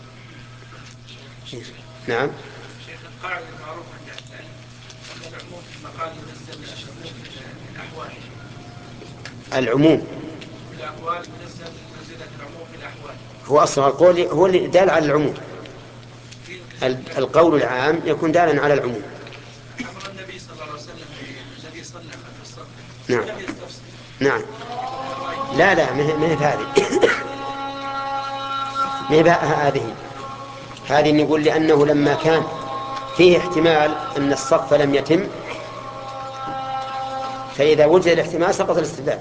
نعم. شيخ القاعدة المعروفة عند العلم أن العموم في المقال ينزل الأحوال. العموم. الأقوال ينزل منزلة العموم في الأحوال. هو أصلا القول هو اللي دال على العموم. القول العام يكون دالا على العموم. أمر النبي صلى الله عليه وسلم الذي صلى خلف الصف. نعم. نعم. لا لا ما هي هذه. ما هي هذه. هذه نقول لأنه لما كان فيه احتمال أن الصف لم يتم، فإذا وجد الاحتمال سقط الاستدلال.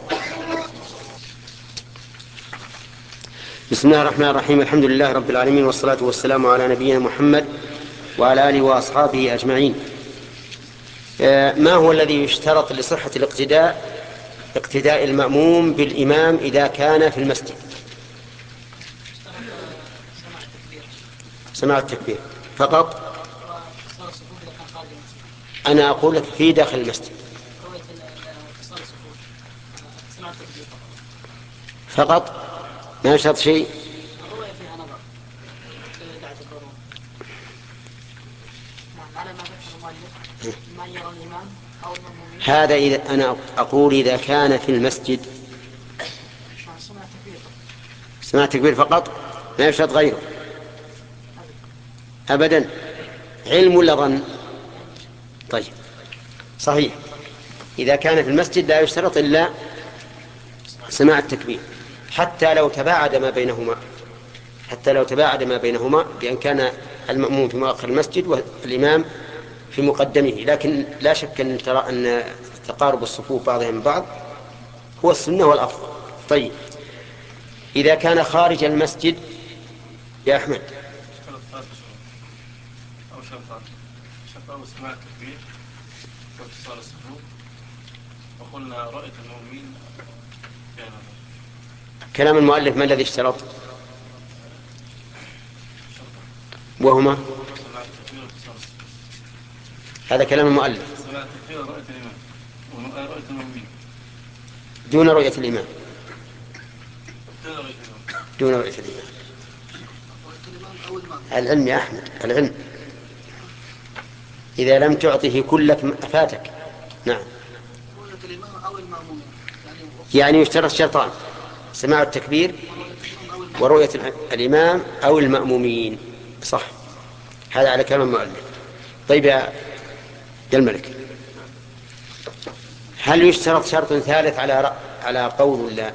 بسم الله الرحمن الرحيم. الحمد لله رب العالمين، والصلاة والسلام على نبينا محمد وعلى آله وأصحابه أجمعين. ما هو الذي يشترط لصحة الاقتداء اقتداء المأموم بالإمام إذا كان في المسجد؟ سماع التكبير فقط. أنا أقول لك في داخل المسجد فقط، ما يشترط شيء. هذا إذا أنا أقول إذا كان في المسجد سماع التكبير فقط، ما يشترط غيره أبدا. علم ولا ظن؟ طيب صحيح. إذا كان في المسجد لا يشترط إلا سماع التكبير، حتى لو تباعد ما بينهما حتى لو تباعد ما بينهما بأن كان المأموم في مؤخر المسجد والإمام في مقدمه. لكن لا شك أن ترى أن تقارب الصفوف بعضها من بعض هو السنة والأفضل. طيب إذا كان خارج المسجد يا أحمد؟ أو شرطان. شرطان سماع التكبير واتصال الصفوف، وقلنا رؤية المؤمنين. كلام المؤلف ما الذي اشترط؟ وهما هذا كلام المؤلف دون رؤية الإمام دون رؤية الإمام. العلم يا أحمد، العلم إذا لم تعطه كلك فاتك. نعم. يعني يشترط شرطان: سماع التكبير ورؤية الإمام أو المأمومين. صح، هذا على كلام المؤلف. طيب يا الملك، هل يشترط شرط ثالث على على قول الله؟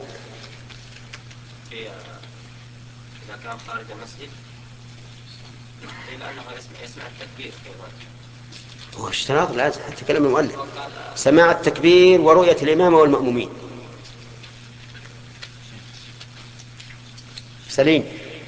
إذا كان خارج المسجد قيل أنه يسمع التكبير. هو اشتراط لازم حتى كلام المؤلف: سماع التكبير ورؤية الإمام والمأمومين. سليم.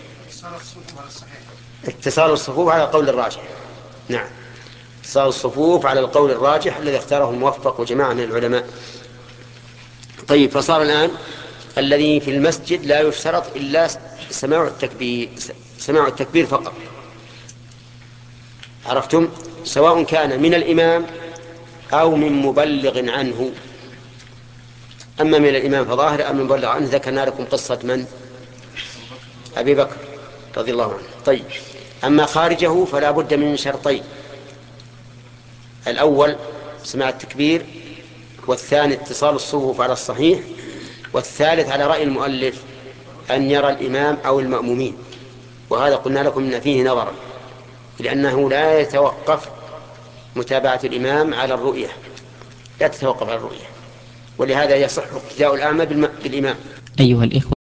اتصال الصفوف على القول الراجح. نعم، اتصال الصفوف على القول الراجح الذي اختاره الموفق وجماعة من العلماء. طيب، فصار الآن الذي في المسجد لا يشترط إلا سماع التكبير، سماع التكبير فقط. عرفتم؟ سواء كان من الإمام أو من مبلغ عنه. أما من الإمام فظاهر، أما من مبلغ عنه ذكرنا لكم قصة من؟ أبي بكر رضي الله عنه. طيب، أما خارجه فلا بد من شرطين: الأول سماع التكبير، والثاني اتصال الصفوف على الصحيح، والثالث على رأي المؤلف أن يرى الإمام أو المأمومين. وهذا قلنا لكم إن فيه نظرا، لأنه لا يتوقف متابعة الإمام على الرؤية، لا تتوقف على الرؤية، ولهذا يصح اقتداء الأعمى بالإمام. أيها الإخوة